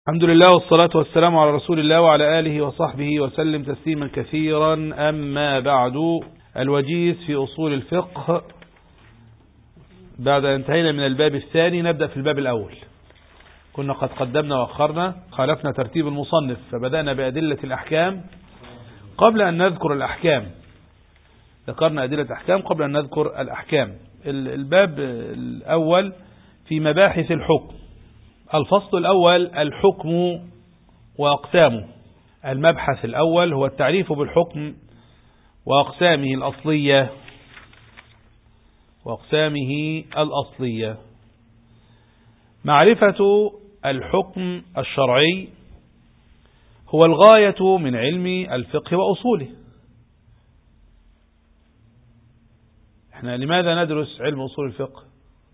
الحمد لله والصلاة والسلام على رسول الله وعلى آله وصحبه وسلم تسليما كثيرا. أما بعد، الوجيز في أصول الفقه. بعد أن انتهينا من الباب الثاني نبدأ في الباب الأول. كنا قد قدمنا وأخرنا، خالفنا ترتيب المصنف، فبدأنا بأدلة الأحكام قبل أن نذكر الأحكام. ذكرنا أدلة الأحكام قبل أن نذكر الأحكام. الباب الأول في مباحث الحكم. الفصل الأول الحكم وأقسامه. المبحث الأول هو التعريف بالحكم وأقسامه الأصلية. معرفة الحكم الشرعي هو الغاية من علم الفقه وأصوله. احنا لماذا ندرس علم أصول الفقه؟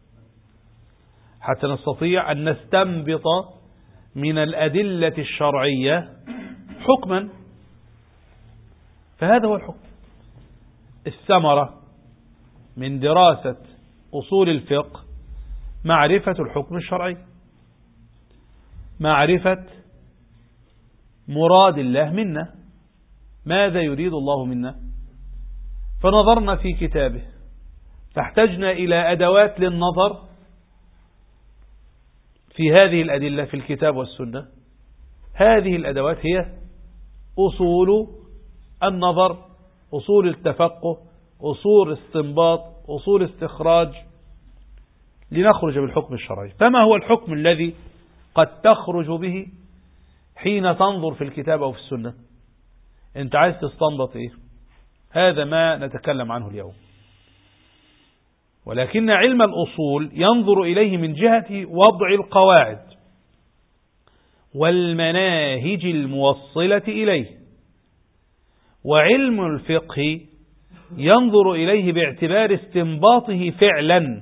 حتى نستطيع أن نستنبط من الأدلة الشرعية حكما، فهذا هو الحكم. الثمرة من دراسة أصول الفقه معرفة الحكم الشرعي، معرفة مراد الله منا، ماذا يريد الله منا. فنظرنا في كتابه فاحتجنا إلى أدوات للنظر في هذه الأدلة في الكتاب والسنة. هذه الأدوات هي أصول النظر، أصول التفقه، أصول استنباط، أصول استخراج، لنخرج بالحكم الشرعي. فما هو الحكم الذي قد تخرج به حين تنظر في الكتاب أو في السنة؟ أنت عايز تستنبط إيه؟ هذا ما نتكلم عنه اليوم. ولكن علم الأصول ينظر إليه من جهة وضع القواعد والمناهج الموصلة إليه، وعلم الفقه ينظر إليه باعتبار استنباطه فعلا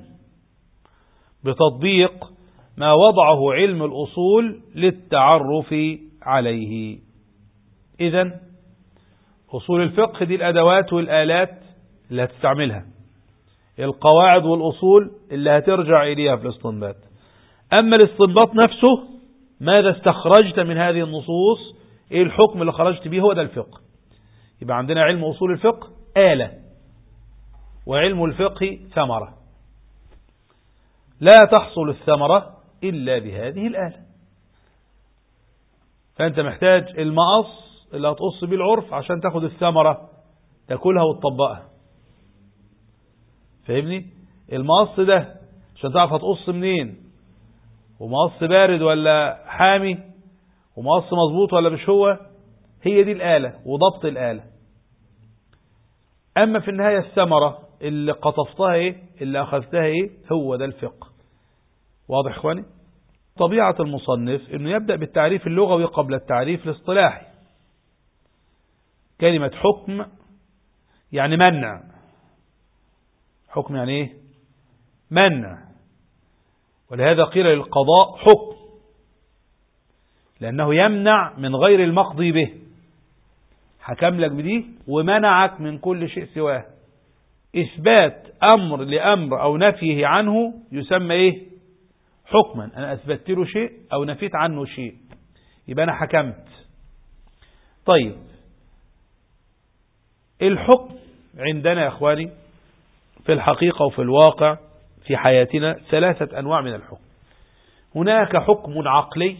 بتطبيق ما وضعه علم الأصول للتعرف عليه. إذن أصول الفقه دي الأدوات والآلات اللي هتستعملها، القواعد والأصول اللي هترجع إليها في الاستنباط. أما الاستنباط نفسه، ماذا استخرجت من هذه النصوص، إيه الحكم اللي خرجت به، هو ده الفقه. يبقى عندنا علم أصول الفقه آلة، وعلم الفقه ثمرة. لا تحصل الثمرة إلا بهذه الآلة. فأنت محتاج المقص اللي هتقص به العرف عشان تاخد الثمرة تاكلها وتطبقها. فاهمني؟ المقص ده عشان تعرف هتقص منين، ومقص بارد ولا حامي، ومقص مظبوط ولا مش هو، هي دي الآلة وضبط الآلة. أما في النهاية الثمرة اللي قطفتها ايه، اللي أخذتها ايه، هو ده الفقه. واضح اخواني؟ طبيعة المصنف انه يبدأ بالتعريف اللغوي قبل التعريف الاصطلاحي. كلمة حكم يعني منع. حكم يعني ايه؟ منع. ولهذا قيل للقضاء حكم، لأنه يمنع من غير المقضي به. حكم لك بدي ومنعك من كل شيء سواه. إثبات أمر لأمر أو نفيه عنه يسمى إيه؟ حكما. أنا أثبتت له شيء أو نفيت عنه شيء، يبقى أنا حكمت. طيب، الحكم عندنا يا أخواني في الحقيقة وفي الواقع في حياتنا 3 أنواع من الحكم. هناك حكم عقلي،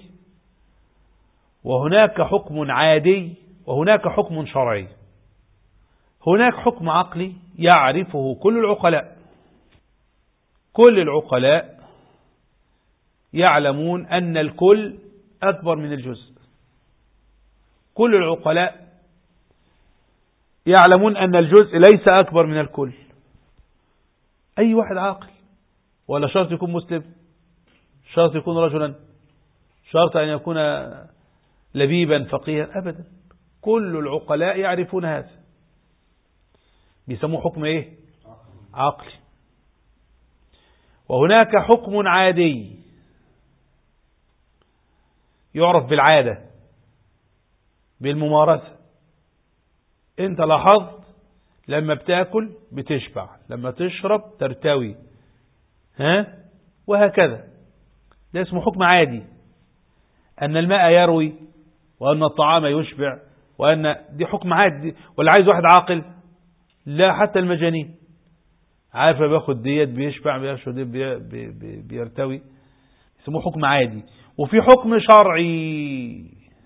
وهناك حكم عادي، وهناك حكم شرعي. هناك حكم عقلي يعرفه كل العقلاء. كل العقلاء يعلمون أن الكل أكبر من الجزء. كل العقلاء يعلمون أن الجزء ليس أكبر من الكل. أي واحد عاقل، ولا شرط يكون مسلم، شرط يكون رجلا، شرط أن يكون لبيبا فقيها، أبدا. كل العقلاء يعرفون هذا. بيسموه حكم إيه؟ عقلي. وهناك حكم عادي يعرف بالعادة، بالممارسة. انت لاحظت لما بتاكل بتشبع، لما تشرب ترتوي، وهكذا. ده اسمه حكم عادي. أن الماء يروي، وأن الطعام يشبع، وأن دي حكم عادي، ولا عايز واحد عاقل؟ لا، حتى المجانين عارف بياخد ديت بيشبع، بيشرب ديت بيرتوي، يسموه حكم عادي. وفي حكم شرعي،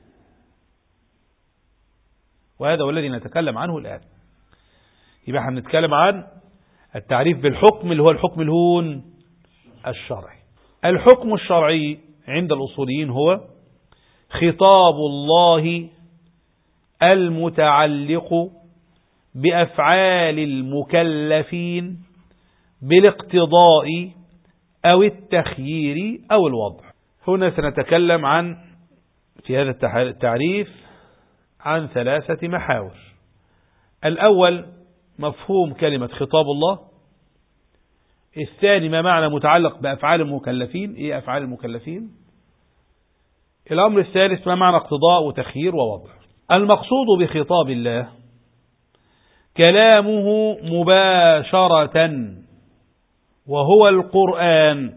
وهذا هو الذي نتكلم عنه الآن. يبقى احنا بنتكلم عن التعريف بالحكم اللي هو الحكم الهون الشرعي. الحكم الشرعي عند الأصوليين هو خطاب الله المتعلق بأفعال المكلفين بالاقتضاء أو التخيير أو الوضع. هنا سنتكلم عن في هذا التعريف عن 3 محاور. الأول مفهوم كلمة خطاب الله. الثاني ما معنى متعلق بأفعال المكلفين، إيه أفعال المكلفين. الأمر الثالث ما معنى اقتضاء وتخيير ووضع. المقصود بخطاب الله كلامه مباشرة وهو القرآن،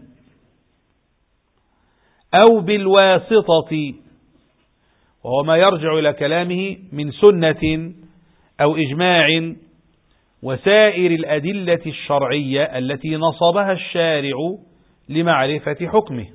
أو بالواسطة وهو ما يرجع إلى كلامه من سنة أو إجماع وسائر الأدلة الشرعية التي نصبها الشارع لمعرفة حكمه.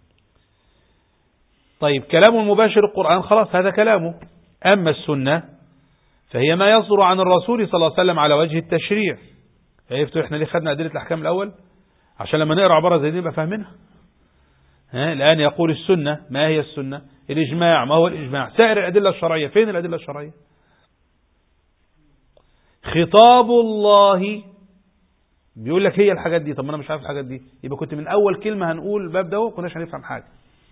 طيب كلام المباشر القرآن خلاص هذا كلامه. أما السنة فهي ما يصدر عن الرسول صلى الله عليه وسلم على وجه التشريع. عرفتوا احنا ليه خدنا أدلة الأحكام الأول؟ عشان لما نقرأ عبارة زي دي نبقى فاهمينها. الآن يقول السنة، ما هي السنة؟ الإجماع، ما هو الإجماع؟ سائر الأدلة الشرعية، فين الأدلة الشرعية؟ خطاب الله بيقول لك هي الحاجات دي. طب ما أنا مش عارف الحاجات دي، يبقى كنت من أول كلمة هنقول باب ده كناش هنفهم حاجة.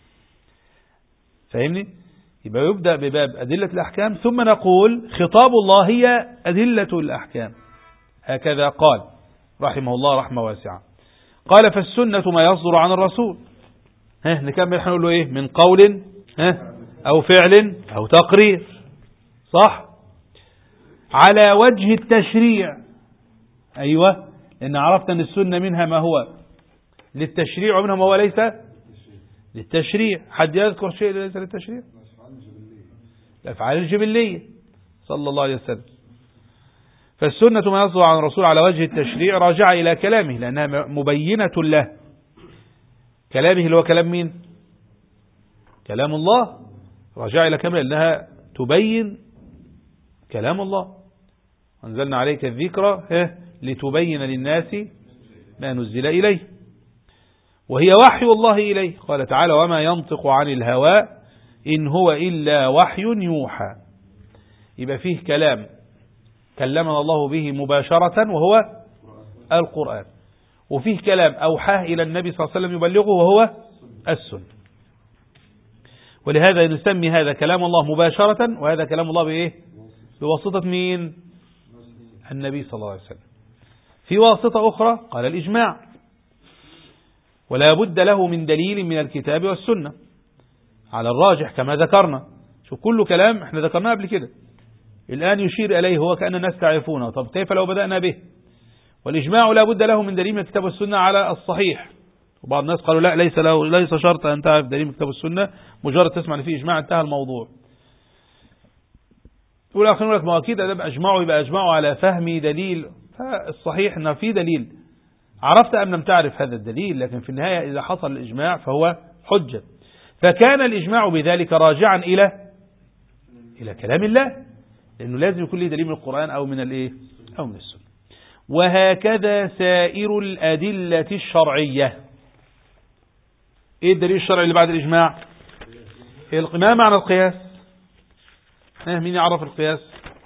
فاهمني؟ يبقى يبدأ بباب أدلة الأحكام ثم نقول خطاب الله هي أدلة الأحكام. هكذا قال رحمه الله رحمة واسعة. قال فالسنة ما يصدر عن الرسول. نكمل نقول له إيه؟ من قول أو فعل أو تقرير، صح؟ على وجه التشريع. أيوة، لأن عرفت أن السنة منها ما هو للتشريع ومنها ما هو ليس للتشريع. حد يذكر شيء ليس للتشريع؟ الأفعال الجبلية صلى الله عليه وسلم. فالسنة ما يصدر عن الرسول على وجه التشريع راجع إلى كلامه لأنها مبينة له. كلامه اللي هو كلام مين؟ كلام الله. راجع إلى كلامه لأنها تبين كلام الله. أنزلنا عليك الذكر لتبين للناس ما نزل إليه، وهي وحي الله إليه. قال تعالى وما ينطق عن الهوى إن هو إلا وحي يوحى. يبقى فيه كلام كلمنا الله به مباشرة وهو القرآن، وفيه كلام أوحاه إلى النبي صلى الله عليه وسلم يبلغه وهو السنة. ولهذا نسمي هذا كلام الله مباشرة، وهذا كلام الله بإيه؟ بواسطة مين؟ النبي صلى الله عليه وسلم. في واسطة أخرى قال الإجماع، ولا بد له من دليل من الكتاب والسنة على الراجح كما ذكرنا. شو كل كلام احنا ذكرناه قبل كده الآن يشير إليه هو كأن الناس تعرفونه. طب كيف لو بدأنا به؟ والإجماع لا بد له من دليل من الكتاب والسنة على الصحيح. وبعض الناس قالوا لا، ليس شرط أن تعرف دليل من الكتاب والسنة، مجرد تسمع أن فيه إجماع انتهى الموضوع. والآخرين يقول لك ما أكيد أدب أجمعوا يبقى أجمعوا على فهم دليل. فالصحيح أنه في دليل عرفت أم لم تعرف هذا الدليل، لكن في النهاية إذا حصل الإجماع فهو حجة. فكان الإجماع بذلك راجعا إلى كلام الله، لأنه لازم يكون له دليل من القرآن أو من الإيه أو من السنة. وهكذا سائر الأدلة الشرعية. إيه الدليل الشرعي اللي بعد الإجماع؟ ما معنى القياس؟ مين يعرف القياس؟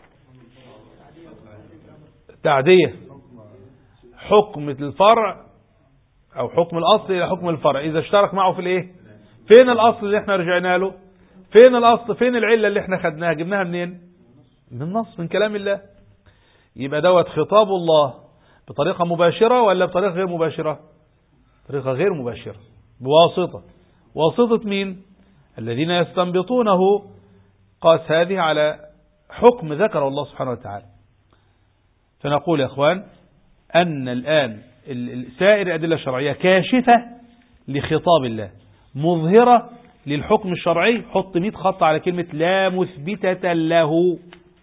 تعدية حكم الفرع أو حكم الأصل إلى حكم الفرع إذا اشترك معه في الإيه؟ فين الأصل اللي احنا رجعنا له؟ فين الأصل؟ فين العلة اللي احنا خدناها جبناها منين؟ من النص، من كلام الله. يبقى دوت خطاب الله بطريقة مباشرة ولا بطريقة غير مباشرة؟ طريقة غير مباشرة، بواسطة. واسطة مين؟ الذين يستنبطونه قاس هذه على حكم ذكر الله سبحانه وتعالى. فنقول يا أخوان أن الآن سائر الأدلة الشرعية كاشفة لخطاب الله، مظهرة للحكم الشرعي حط 100 خط على كلمة لا مثبتة له.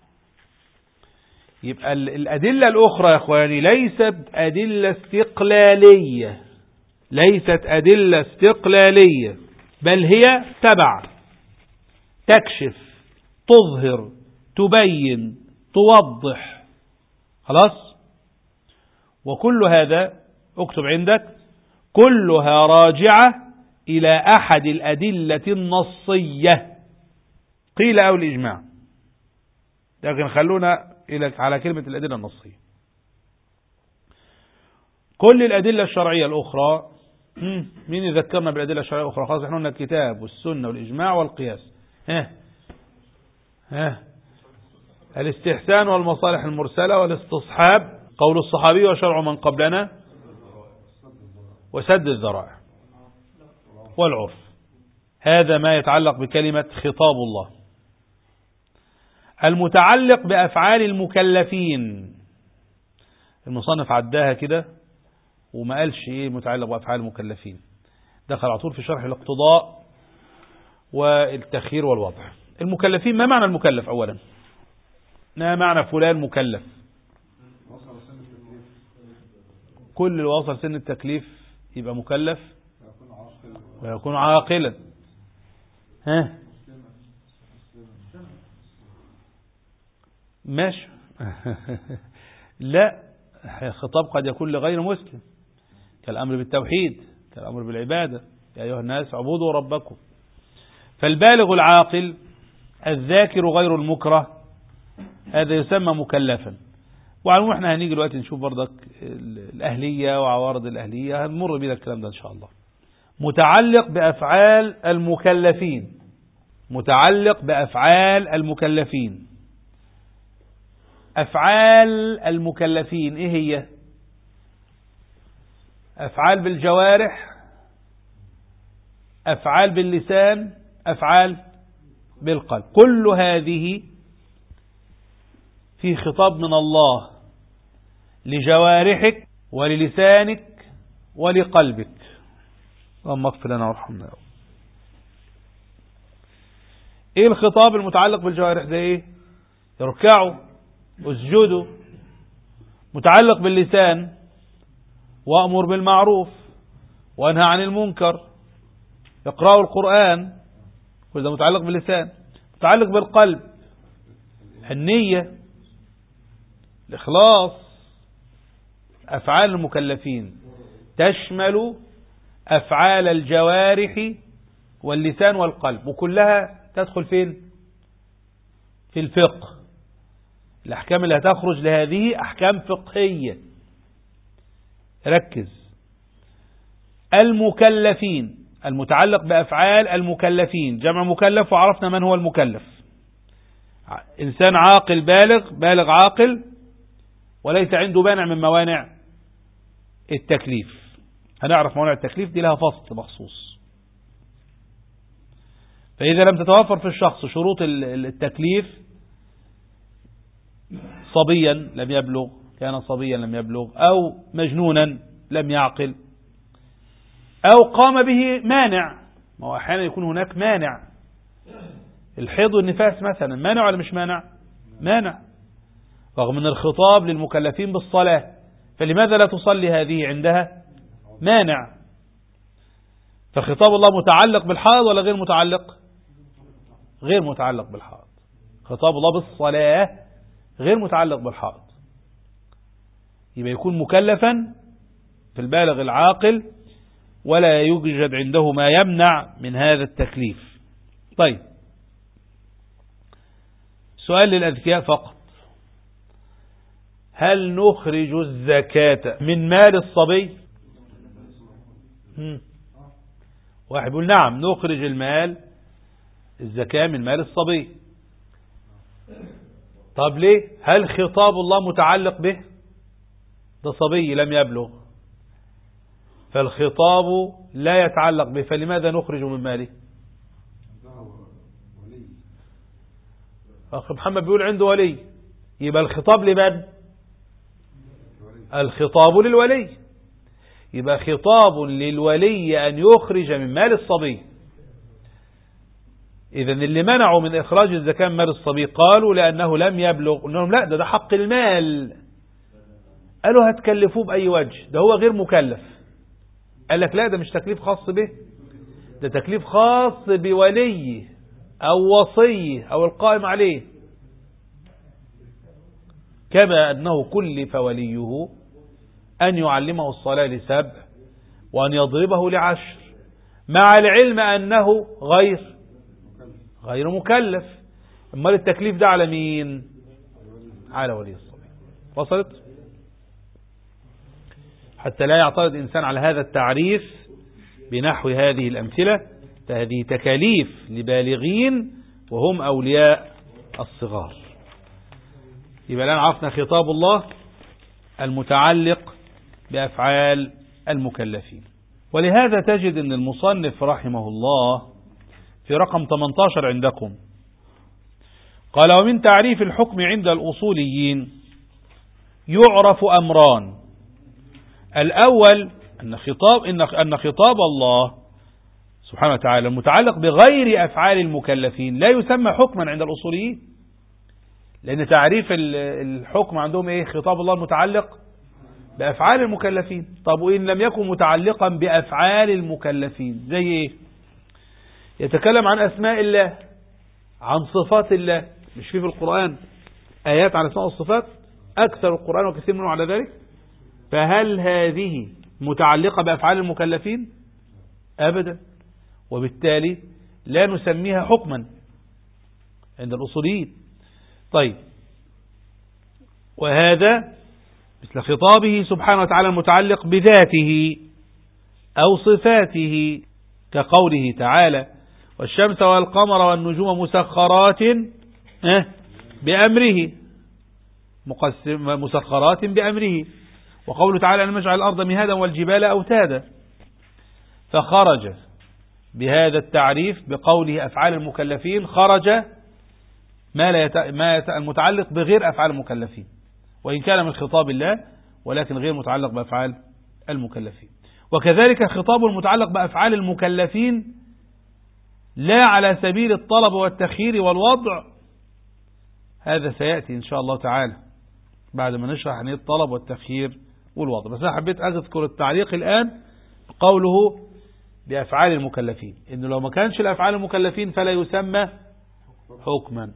يبقى الأدلة الأخرى يا أخواني ليست أدلة استقلالية، ليست أدلة استقلالية، بل هي تبع، تكشف، تظهر، تبين، توضح. خلاص. وكل هذا اكتب عندك كلها راجعة إلى أحد الأدلة النصية قيل أو الإجماع، لكن خلونا على كلمة الأدلة النصية. كل الأدلة الشرعية الأخرى مين يذكرنا بالأدلة الشرعية الأخرى؟ خلاص احنا قلنا الكتاب والسنة والإجماع والقياس. الاستحسان والمصالح المرسلة والاستصحاب، قول الصحابي وشرع من قبلنا، وسد الذرائع والعرف. هذا ما يتعلق بكلمة خطاب الله. المتعلق بأفعال المكلفين، المصنف عداها كده وما قالش ايه متعلق بأفعال المكلفين، دخل على طول في شرح الاقتضاء والتخيير والوضع. المكلفين، ما معنى المكلف أولا؟ ما معنى فلان مكلف؟ كل اللي وصل سن التكليف يبقى مكلف ويكون عاقلا. ماشي. لا، خطاب قد يكون لغير مسلم، كالأمر بالتوحيد، كالأمر بالعبادة، يا أيها الناس اعبدوا ربكم. فالبالغ العاقل الذاكر غير المكره هذا يسمى مكلفا. وعلى احنا هنيجي دلوقتي نشوف برضك الأهلية وعوارض الأهلية، هنمر بينا الكلام ده إن شاء الله. متعلق بأفعال المكلفين، متعلق بأفعال المكلفين. أفعال المكلفين إيه هي؟ أفعال بالجوارح، أفعال باللسان، أفعال بالقلب. كل هذه في خطاب من الله لجوارحك وللسانك ولقلبك. اللهم اغفر لنا وارحمنا. ايه الخطاب المتعلق بالجوارح ده؟ ايه؟ اركعوا اسجدوا. متعلق باللسان وأمر بالمعروف وانهى عن المنكر، اقرأوا القرآن، كل ده متعلق باللسان. متعلق بالقلب النية، الإخلاص. أفعال المكلفين تشمل أفعال الجوارح واللسان والقلب، وكلها تدخل فين؟ في الفقه. الأحكام اللي هتخرج لهذه أحكام فقهية. ركز. المكلفين، المتعلق بأفعال المكلفين، جمع مكلف، وعرفنا من هو المكلف. إنسان عاقل بالغ عاقل وليس عنده مانع من موانع التكليف. هنعرف موانع التكليف دي لها فصل مخصوص. فإذا لم تتوفر في الشخص شروط التكليف، صبيا لم يبلغ، كان صبيا لم يبلغ، أو مجنونا لم يعقل، أو قام به مانع. ما هو أحيانا يكون هناك مانع، الحيض والنفاس مثلا مانع ولا مش مانع؟ مانع، رغم من الخطاب للمكلفين بالصلاة، فلماذا لا تصلي هذه عندها مانع؟ فخطاب الله متعلق بالحائض ولا غير متعلق؟ غير متعلق بالحائض. خطاب الله بالصلاة غير متعلق بالحائض. يبقى يكون مكلفا في البالغ العاقل ولا يوجد عنده ما يمنع من هذا التكليف. طيب، سؤال للأذكياء فقط: هل نخرج الزكاة من مال الصبي؟ واحد يقول نعم نخرج الزكاة من مال الصبي. طب ليه؟ هل خطاب الله متعلق به؟ ده صبي لم يبلغ، فالخطاب لا يتعلق به، فلماذا نخرج من ماله؟ أخي محمد بيقول عنده ولي، يبقى الخطاب لمن؟ الخطاب للولي. يبقى خطاب للولي أن يخرج من مال الصبي. إذن اللي منعوا من إخراج الزكاة من مال الصبي قالوا لأنه لم يبلغ، قلنا لا ده حق المال. قالوا هتكلفوه بأي وجه، ده هو غير مكلف. قال لك لا ده مش تكليف خاص به، ده تكليف خاص بوليه أو وصيه أو القائم عليه، كما أنه كلف وليه أن يعلمه الصلاة ل7 وأن يضربه ل10، مع العلم أنه غير مكلف. أمال التكليف ده على مين؟ على ولي الصبي. وصلت؟ حتى لا يعترض إنسان على هذا التعريف بنحو هذه الأمثلة، فهذه تكاليف لبالغين وهم أولياء الصغار. يبقى الآن عرفنا خطاب الله المتعلق بأفعال المكلفين. ولهذا تجد أن المصنف رحمه الله في رقم 18 عندكم قال: ومن تعريف الحكم عند الأصوليين يعرف أمران. الأول أن خطاب الله سبحانه وتعالى المتعلق بغير أفعال المكلفين لا يسمى حكما عند الأصوليين، لأن تعريف الحكم عندهم إيه؟ خطاب الله المتعلق بأفعال المكلفين. طب وإن لم يكن متعلقا بأفعال المكلفين زي إيه؟ يتكلم عن أسماء الله، عن صفات الله. مش في القرآن آيات عن أسماء والصفات؟ أكثر القرآن وكثير منه على ذلك. فهل هذه متعلقة بأفعال المكلفين؟ أبدا، وبالتالي لا نسميها حكما عند الأصوليين. طيب، وهذا مثل خطابه سبحانه وتعالى المتعلق بذاته أو صفاته، كقوله تعالى: والشمس والقمر والنجوم مسخرات بأمره، مسخرات بأمره. وقوله تعالى: أن نجعل الأرض مهادا والجبال أوتادا. فخرج بهذا التعريف بقوله أفعال المكلفين، خرج ما المتعلق بغير أفعال المكلفين، وإن كان من خطاب الله ولكن غير متعلق بأفعال المكلفين. وكذلك خطاب المتعلق بأفعال المكلفين لا على سبيل الطلب والتخيير والوضع، هذا سيأتي إن شاء الله تعالى بعد ما نشرح عن الطلب والتخيير والوضع. بس أنا حبيت أذكر التعليق الآن قوله بأفعال المكلفين، إنه لو ما كانش الأفعال المكلفين فلا يسمى حكما.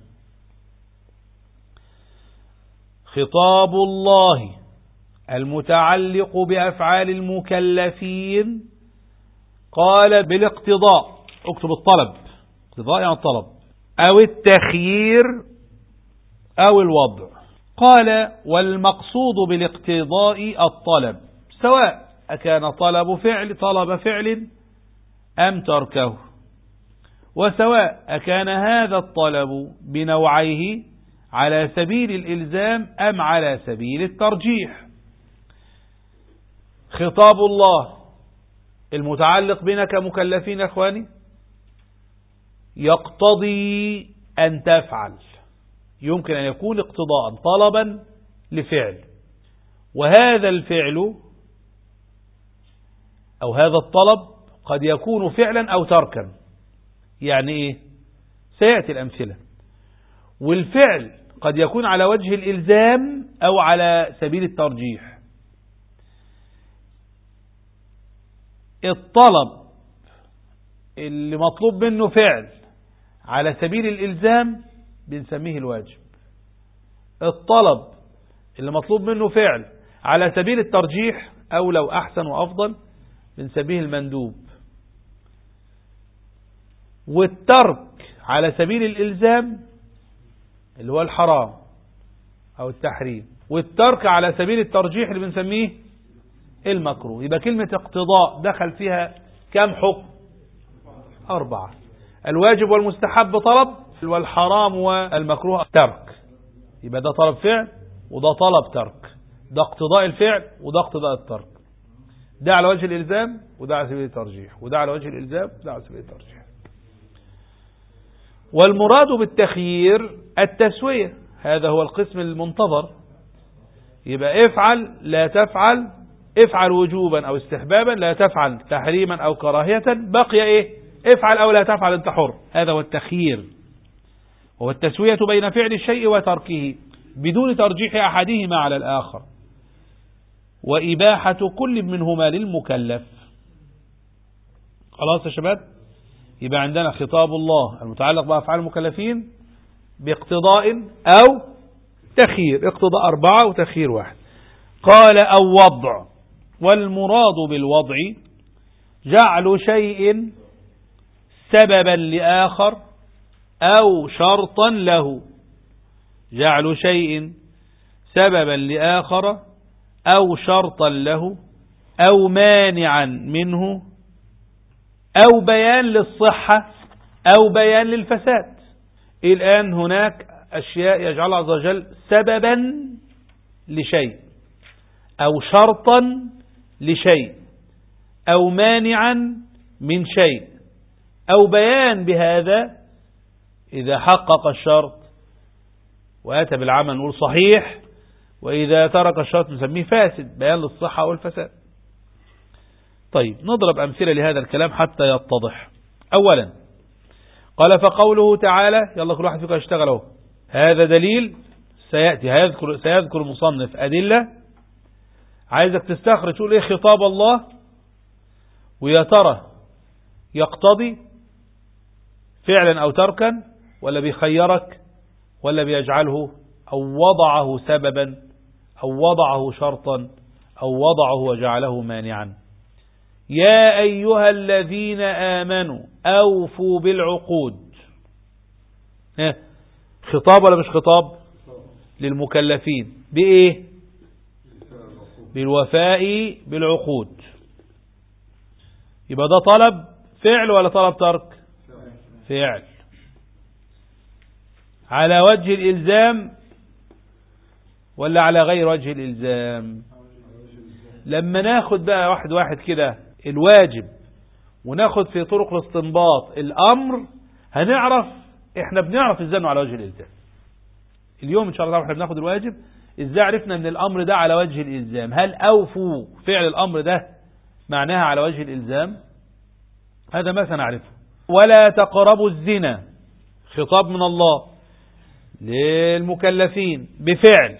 خطاب الله المتعلق بأفعال المكلفين قال بالاقتضاء، اكتب الطلب، اقتضاء يعني الطلب، أو التخيير أو الوضع. قال: والمقصود بالاقتضاء الطلب، سواء أكان طلب فعل أم تركه، وسواء أكان هذا الطلب بنوعيه على سبيل الإلزام أم على سبيل الترجيح. خطاب الله المتعلق بنا كمكلفين يا أخواني يقتضي أن تفعل، يمكن أن يكون اقتضاء طلبا لفعل، وهذا الفعل أو هذا الطلب قد يكون فعلا أو تركا. يعني إيه؟ سيأتي الأمثلة. والفعل قد يكون على وجه الإلزام أو على سبيل الترجيح. الطلب اللي مطلوب منه فعل على سبيل الإلزام بنسميه الواجب، الطلب اللي مطلوب منه فعل على سبيل الترجيح أو لو أحسن وأفضل بنسميه المندوب. والترك على سبيل الإلزام اللي هو الحرام أو التحريم، والترك على سبيل الترجيح اللي بنسميه المكروه. يبقى كلمة اقتضاء دخل فيها كم حكم؟ 4. الواجب والمستحب طلب، والحرام والمكروه ترك. يبقى ده طلب فعل وده طلب ترك، ده اقتضاء الفعل وده اقتضاء الترك، ده على وجه الإلزام وده على سبيل الترجيح، وده على وجه الإلزام وده على سبيل الترجيح. والمراد بالتخيير التسوية، هذا هو القسم المنتظر. يبقى افعل لا تفعل، افعل وجوبا أو استحبابا لا تفعل تحريما أو كراهية، بقي ايه؟ افعل أو لا تفعل أنت حر. هذا هو التخيير، وهو التسوية بين فعل الشيء وتركه بدون ترجيح أحدهما على الآخر، وإباحة كل منهما للمكلف. خلاص يا شباب، يبقى عندنا خطاب الله المتعلق بأفعال المكلفين باقتضاء أو تخيير، اقتضاء 4 وتخيير 1. قال أو وضع، والمراد بالوضع جعل شيء سببا لآخر أو شرطا له، جعل شيء سببا لآخر أو شرطا له أو مانعا منه أو بيان للصحة أو بيان للفساد. الآن هناك أشياء يجعلها عز وجل سببا لشيء أو شرطا لشيء أو مانعا من شيء أو بيان بهذا. إذا حقق الشرط وأتى بالعمل نقول صحيح، وإذا ترك الشرط نسميه فاسد، بيان للصحة والفساد. طيب نضرب أمثلة لهذا الكلام حتى يتضح. أولا قال فقوله تعالى، يلا كل واحد فيكم يشتغل اهو، هذا دليل سيأتي، سيذكر المصنف أدلة، عايزك تستخرج تقول ايه خطاب الله، ويا ترى يقتضي فعلا أو تركا، ولا بيخيرك، ولا بيجعله أو وضعه سببا أو وضعه شرطا أو وضعه وجعله مانعا. يا أيها الذين آمنوا أوفوا بالعقود، خطاب ولا مش خطاب؟ للمكلفين بإيه؟ بالوفاء بالعقود. يبقى ده طلب فعل ولا طلب ترك؟ فعل على وجه الإلزام ولا على غير وجه الإلزام؟ لما ناخد بقى واحد واحد كده الواجب وناخد في طرق الاستنباط الأمر، هنعرف احنا بنعرف ازاي انه على وجه الإلزام. اليوم ان شاء الله احنا بناخد الواجب، ازاي عرفنا ان الأمر ده على وجه الإلزام؟ هل أوفوا فعل الأمر ده معناها على وجه الإلزام؟ هذا ما سنعرفه. ولا تقربوا الزنا، خطاب من الله للمكلفين بفعل،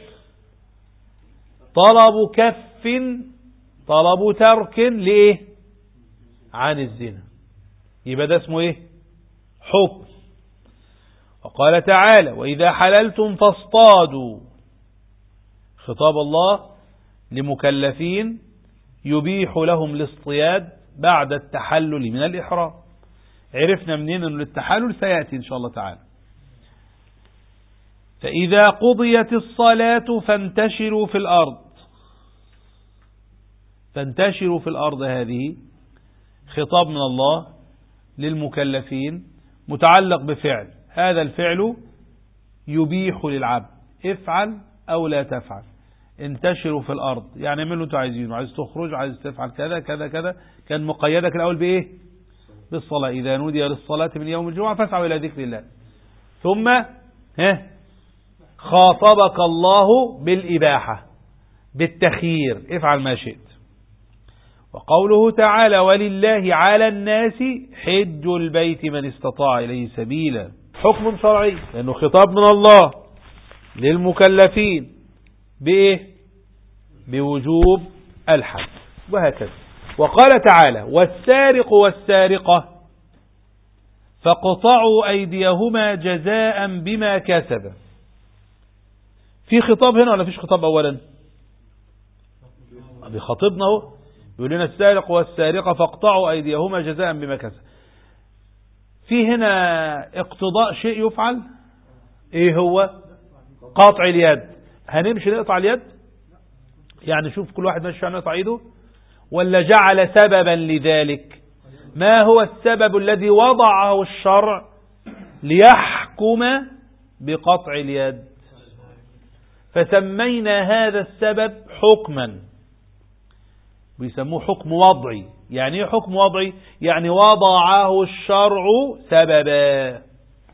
طلب كف طلب ترك لإيه؟ عن الزنا. يبقى ده اسمه إيه؟ حكم. وقال تعالى وإذا حللتم فاصطادوا، خطاب الله لمكلفين يبيح لهم الاصطياد بعد التحلل من الإحرام. عرفنا منين أن التحلل سيأتي إن شاء الله تعالى. فإذا قضيت الصلاة فانتشروا في الأرض، فانتشروا في الأرض هذه خطاب من الله للمكلفين متعلق بفعل، هذا الفعل يبيح للعبد افعل أو لا تفعل. انتشروا في الأرض يعني اعملوا انتوا عايزينه، عايز تخرج، عايز تفعل كذا كذا كذا. كان مقيدك الأول بإيه؟ بالصلاة، إذا نودي للصلاة من يوم الجمعة فاسعوا إلى ذكر الله. ثم خاطبك الله بالإباحة بالتخيير، افعل ما شئت. وقوله تعالى ولله على الناس حج البيت من استطاع إليه سبيلا، حكم شرعي لأنه خطاب من الله للمكلفين بإيه؟ بوجوب الحج، وهكذا. وقال تعالى والسارق والسارقة فاقطعوا أيديهما جزاء بما كسبا. في خطاب هنا ولا فيش خطاب؟ أولا بخطبنا هو يقول لنا السارق والسارقة فاقطعوا أيديهما جزاء بما كسب. في هنا اقتضاء شيء يفعل، ايه هو؟ قطع اليد. هنمشي نقطع اليد يعني شوف كل واحد ماشي نقطع ايده، ولا جعل سببا لذلك؟ ما هو السبب الذي وضعه الشرع ليحكم بقطع اليد؟ فسمينا هذا السبب حكما، بيسموه حكم وضعي. يعني ايه حكم وضعي؟ يعني وضعه الشرع سببا،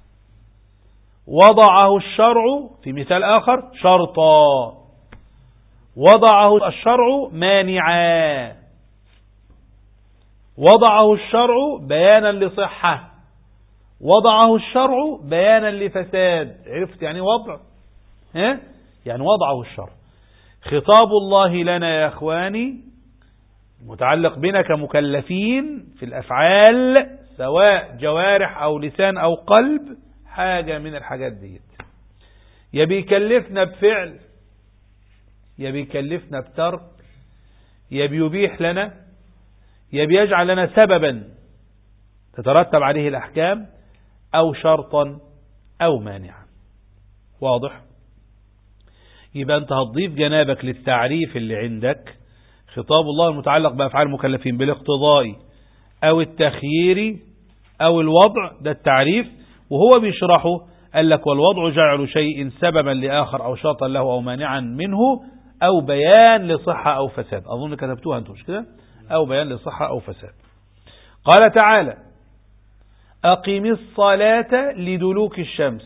وضعه الشرع في مثال آخر شرطا، وضعه الشرع مانعا. وضعه الشرع بيانا لصحة، وضعه الشرع بيانا لفساد. عرفت يعني وضع؟ يعني وضعه الشرع. خطاب الله لنا يا أخواني متعلق بنا كمكلفين في الأفعال، سواء جوارح أو لسان أو قلب، حاجة من الحاجات دي. يا بيكلفنا بفعل، يا بيكلفنا بترك، يا بيبيح لنا، يا بيجعل لنا سببا تترتب عليه الأحكام، أو شرطا أو مانعا. واضح؟ يبقى أنت هتضيف جنابك للتعريف اللي عندك خطاب الله المتعلق بأفعال المكلفين بالاقتضاء أو التخيير أو الوضع، ده التعريف. وهو بيشرحه قال لك والوضع جعل شيء سببا لآخر أو شرطا له أو مانعا منه أو بيان لصحة أو فساد. أظن كتبتوها أنتم مش كده؟ أو بيان لصحة أو فساد. قال تعالى أقم الصلاة لدلوك الشمس.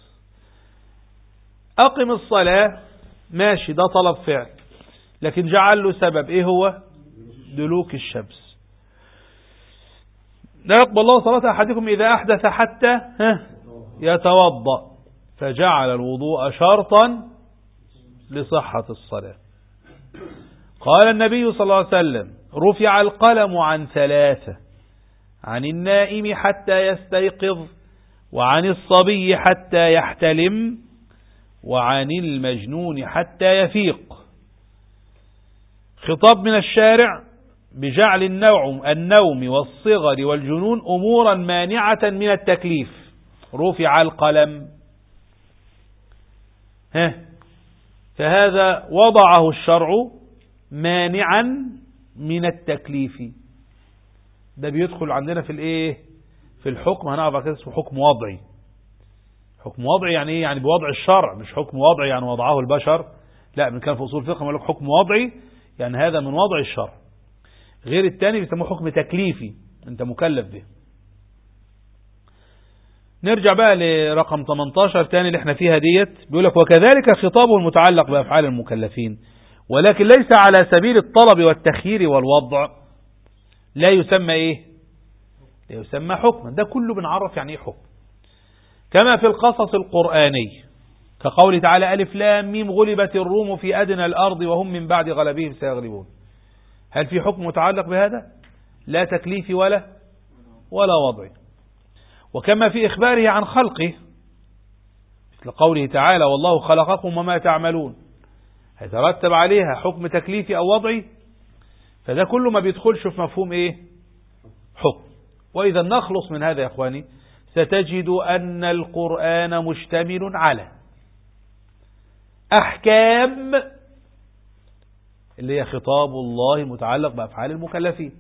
أقم الصلاة ماشي، ده طلب فعل، لكن جعل له سبب. إيه هو؟ دلوك الشمس. لا يقبل الله صلاة أحدكم إذا أحدث حتى يتوضأ، فجعل الوضوء شرطا لصحة الصلاة. قال النبي صلى الله عليه وسلم رفع القلم عن ثلاثة: عن النائم حتى يستيقظ، وعن الصبي حتى يحتلم، وعن المجنون حتى يفيق. خطاب من الشارع بجعل النوم والصغر والجنون أمورا مانعة من التكليف. رفع القلم، فهذا وضعه الشرع مانعا من التكليف. ده بيدخل عندنا في الايه؟ في الحكم. هنعرف كده اسمه حكم وضعي. حكم وضعي يعني ايه؟ يعني بوضع الشرع، مش حكم وضعي يعني وضعه البشر. لا، من كان في اصول الفقه يقول لك حكم وضعي يعني هذا من وضع الشرع. غير الثاني بيسموه حكم تكليفي، انت مكلف به. نرجع بقى لرقم 18 تاني اللي احنا فيها ديت. بيقول لك وكذلك خطابه المتعلق بأفعال المكلفين، ولكن ليس على سبيل الطلب والتخيير والوضع، لا يسمى ايه؟ لا يسمى حكما. ده كله بنعرف يعني ايه حكم. كما في القصص القرآني كقول تعالى ألف لام ميم غلبت الروم في أدنى الأرض وهم من بعد غلبهم سيغلبون. هل في حكم متعلق بهذا؟ لا تكليفي ولا وضعي. وكما في إخباره عن خلقه مثل قوله تعالى والله خلقكم وما تعملون، هيترتب عليها حكم تكليفي أو وضعي. فده كله ما بيدخلش في مفهوم إيه؟ حكم. وإذا نخلص من هذا يا أخواني ستجد أن القرآن مشتمل على أحكام اللي هي خطاب الله المتعلق بأفعال المكلفين،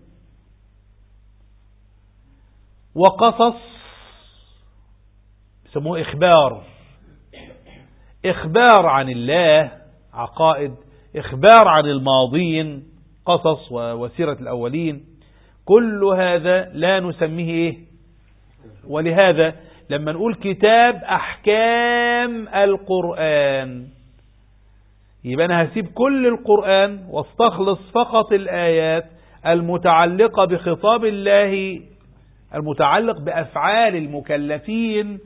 وقصص يسموه إخبار عن الله، عقائد، إخبار عن الماضين، قصص وسيرة الأولين. كل هذا لا نسميه إيه؟ ولهذا لما نقول كتاب أحكام القرآن يبقى أنا هسيب كل القرآن واستخلص فقط الآيات المتعلقة بخطاب الله المتعلق بأفعال المكلفين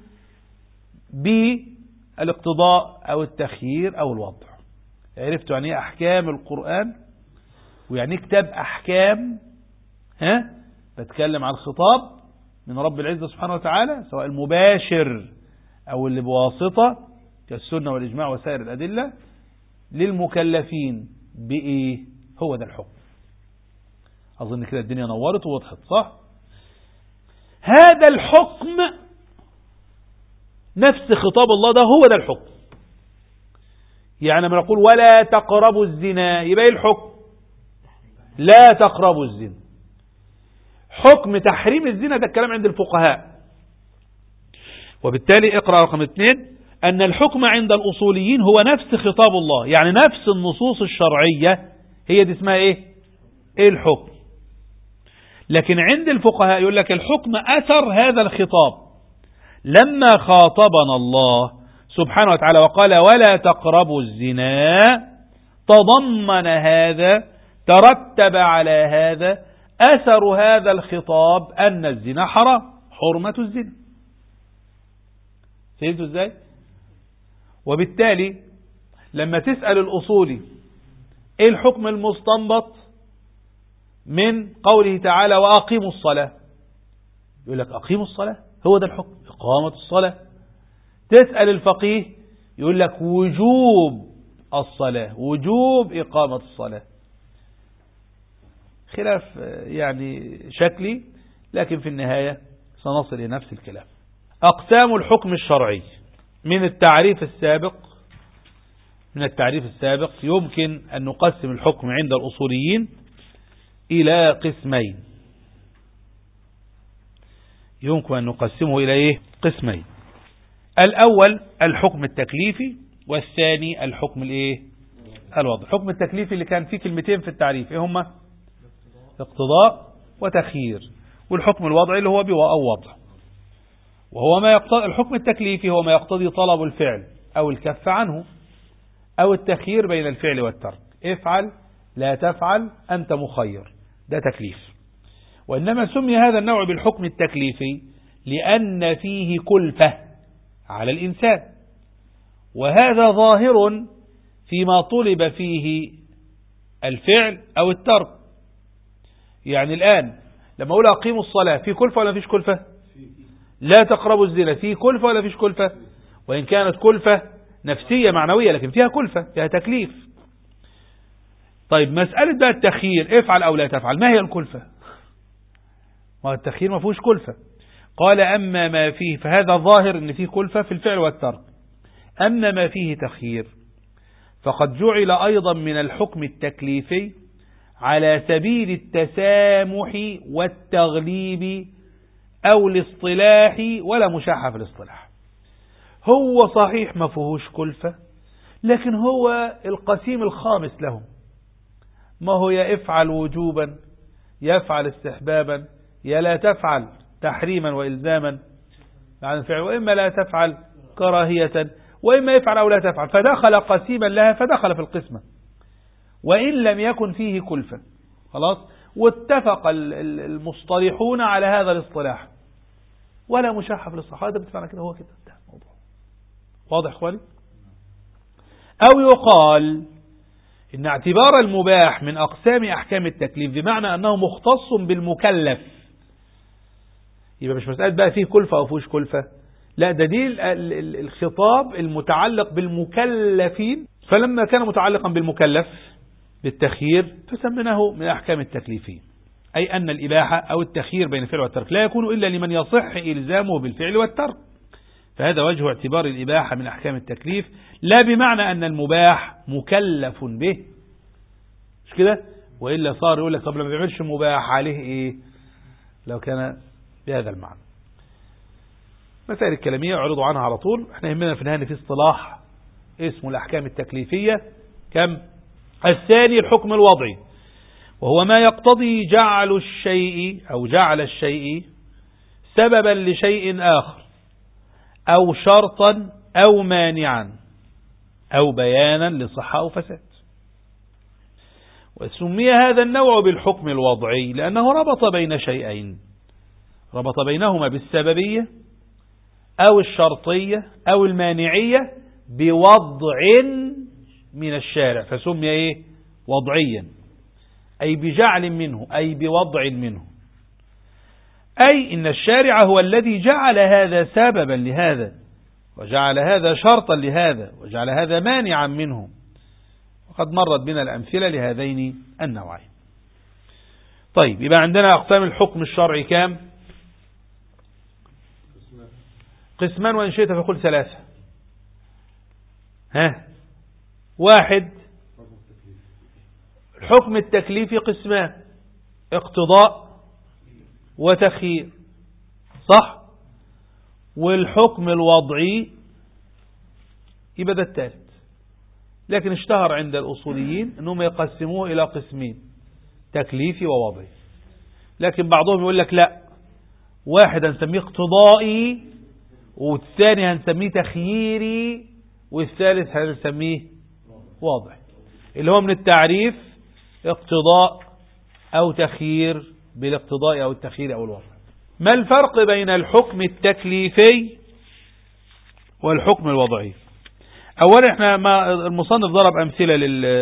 بالاقتضاء أو التخيير أو الوضع. عرفتوا يعني ايه أحكام القرآن ويعني كتاب أحكام؟ بتكلم عن خطاب من رب العزة سبحانه وتعالى سواء المباشر أو اللي بواسطة كالسنة والإجماع وسائر الأدلة للمكلفين بإيه؟ هو ده الحكم. أظن كده الدنيا نورت ووضحت صح؟ هذا الحكم نفس خطاب الله، ده هو ده الحكم. يعني لما نقول ولا تقربوا الزنا يبقى ايه الحكم؟ لا تقربوا الزنا. حكم تحريم الزنا ده الكلام عند الفقهاء. وبالتالي اقرأ رقم 2 أن الحكم عند الأصوليين هو نفس خطاب الله، يعني نفس النصوص الشرعية هي دي اسمها ايه الحكم. لكن عند الفقهاء يقول لك الحكم أثر هذا الخطاب. لما خاطبنا الله سبحانه وتعالى وقال ولا تقربوا الزنا تضمن هذا، ترتب على هذا أثر هذا الخطاب أن الزنا حرام، حرمة الزنا. فهمتوا ازاي؟ وبالتالي لما تسأل الأصولي ايه الحكم المستنبط من قوله تعالى وأقيموا الصلاة، يقول لك أقيموا الصلاة، هو ده الحكم، إقامة الصلاة. تسأل الفقيه يقول لك وجوب الصلاة، وجوب إقامة الصلاة. خلاف يعني شكلي، لكن في النهاية سنصل إلى نفس الكلام. أقسام الحكم الشرعي من التعريف السابق يمكن أن نقسم الحكم عند الأصوليين إلى قسمين. يمكن أن نقسمه إلى قسمين. الأول الحكم التكليفي، والثاني الحكم الوضعي. الحكم التكليفي اللي كان فيه كلمتين في التعريف، ايه هما؟ اقتضاء وتخيير. والحكم الوضعي اللي هو بواء أو وضع، وهو ما يقتضي. الحكم التكليفي هو ما يقتضي طلب الفعل أو الكف عنه أو التخيير بين الفعل والترك. افعل، لا تفعل، أنت مخير، ده تكليف. وإنما سمي هذا النوع بالحكم التكليفي لأن فيه كلفة على الإنسان، وهذا ظاهر فيما طلب فيه الفعل أو الترك. يعني الآن لما أقول أقيموا الصلاة، في كلفة ولا فيش كلفة؟ لا تقربوا الزنا، في كلفة ولا فيش كلفة؟ وإن كانت كلفة نفسية معنوية، لكن فيها كلفة، فيها تكليف. طيب مسألة بقى التخيير، افعل أو لا تفعل، ما هي الكلفة؟ ما التخيير ما فيهوش كلفة. قال أما ما فيه، فهذا ظاهر أن فيه كلفة في الفعل والترك. أما ما فيه تخيير فقد جعل أيضا من الحكم التكليفي على سبيل التسامح والتغليب أو الاصطلاح، ولا مشاحة في الاصطلاح. هو صحيح ما فيهوش كلفة، لكن هو القسيم الخامس لهم. ما هو يا افعل وجوبا، يفعل استحبابا، يا لا تفعل تحريما وإلزاما عن الفعل، وإما لا تفعل كراهية، وإما يفعل أو لا تفعل. فدخل قسيما لها، فدخل في القسمة وإن لم يكن فيه كلفة. خلاص، واتفق المصطلحون على هذا الاصطلاح، ولا مشاحة في الاصطلاح. هذا بتفعل كده، هو كده ده الموضوع. واضح اخواني؟ أو يقال إن اعتبار المباح من أقسام أحكام التكليف، بمعنى أنه مختص بالمكلف. يبقى مش مسألة بقى فيه كلفة أو فيهوش كلفة، لا، ده دي الخطاب المتعلق بالمكلفين. فلما كان متعلقا بالمكلف بالتخيير فسمناه من أحكام التكليفين، أي أن الإباحة أو التخيير بين الفعل والترك لا يكون إلا لمن يصح إلزامه بالفعل والترك. فهذا وجه اعتبار الإباحة من أحكام التكليف، لا بمعنى أن المباح مكلف به، مش كده؟ وإلا صار يقول لك طب لما بيعملش مباح عليه إيه لو كان بهذا المعنى. مسائل الكلامية اعرضوا عنها على طول. احنا يهمنا في النهاية في اصطلاح اسمه الأحكام التكليفية. كم؟ الثاني الحكم الوضعي، وهو ما يقتضي جعل الشيء أو جعل الشيء سببا لشيء آخر، أو شرطا أو مانعا أو بيانا لصحة أو فساد. وسمي هذا النوع بالحكم الوضعي لأنه ربط بين شيئين، ربط بينهما بالسببية أو الشرطية أو المانعية بوضع من الشارع، فسمي وضعيا، أي بجعل منه، أي بوضع منه. أي إن الشارع هو الذي جعل هذا سببا لهذا، وجعل هذا شرطا لهذا، وجعل هذا مانعا منه. وقد مرت بنا الأمثلة لهذين النوعين. طيب، يبقى عندنا أقسام الحكم الشرعي كام؟ قسمان، وإن شئت فقل ثلاثة. واحد، الحكم التكليفي قسمان، اقتضاء وتخيير، صح؟ والحكم الوضعي يبقى ده الثالث. لكن اشتهر عند الأصوليين أنهم يقسموه إلى قسمين، تكليفي ووضعي. لكن بعضهم يقول لك لا، واحد هنسميه اقتضائي، والثاني هنسميه تخييري، والثالث هنسميه وضعي، اللي هو من التعريف اقتضاء أو تخيير بالاقتضاء أو التخيير أو الوضع. ما الفرق بين الحكم التكليفي والحكم الوضعي؟ أولا احنا المصنف ضرب أمثلة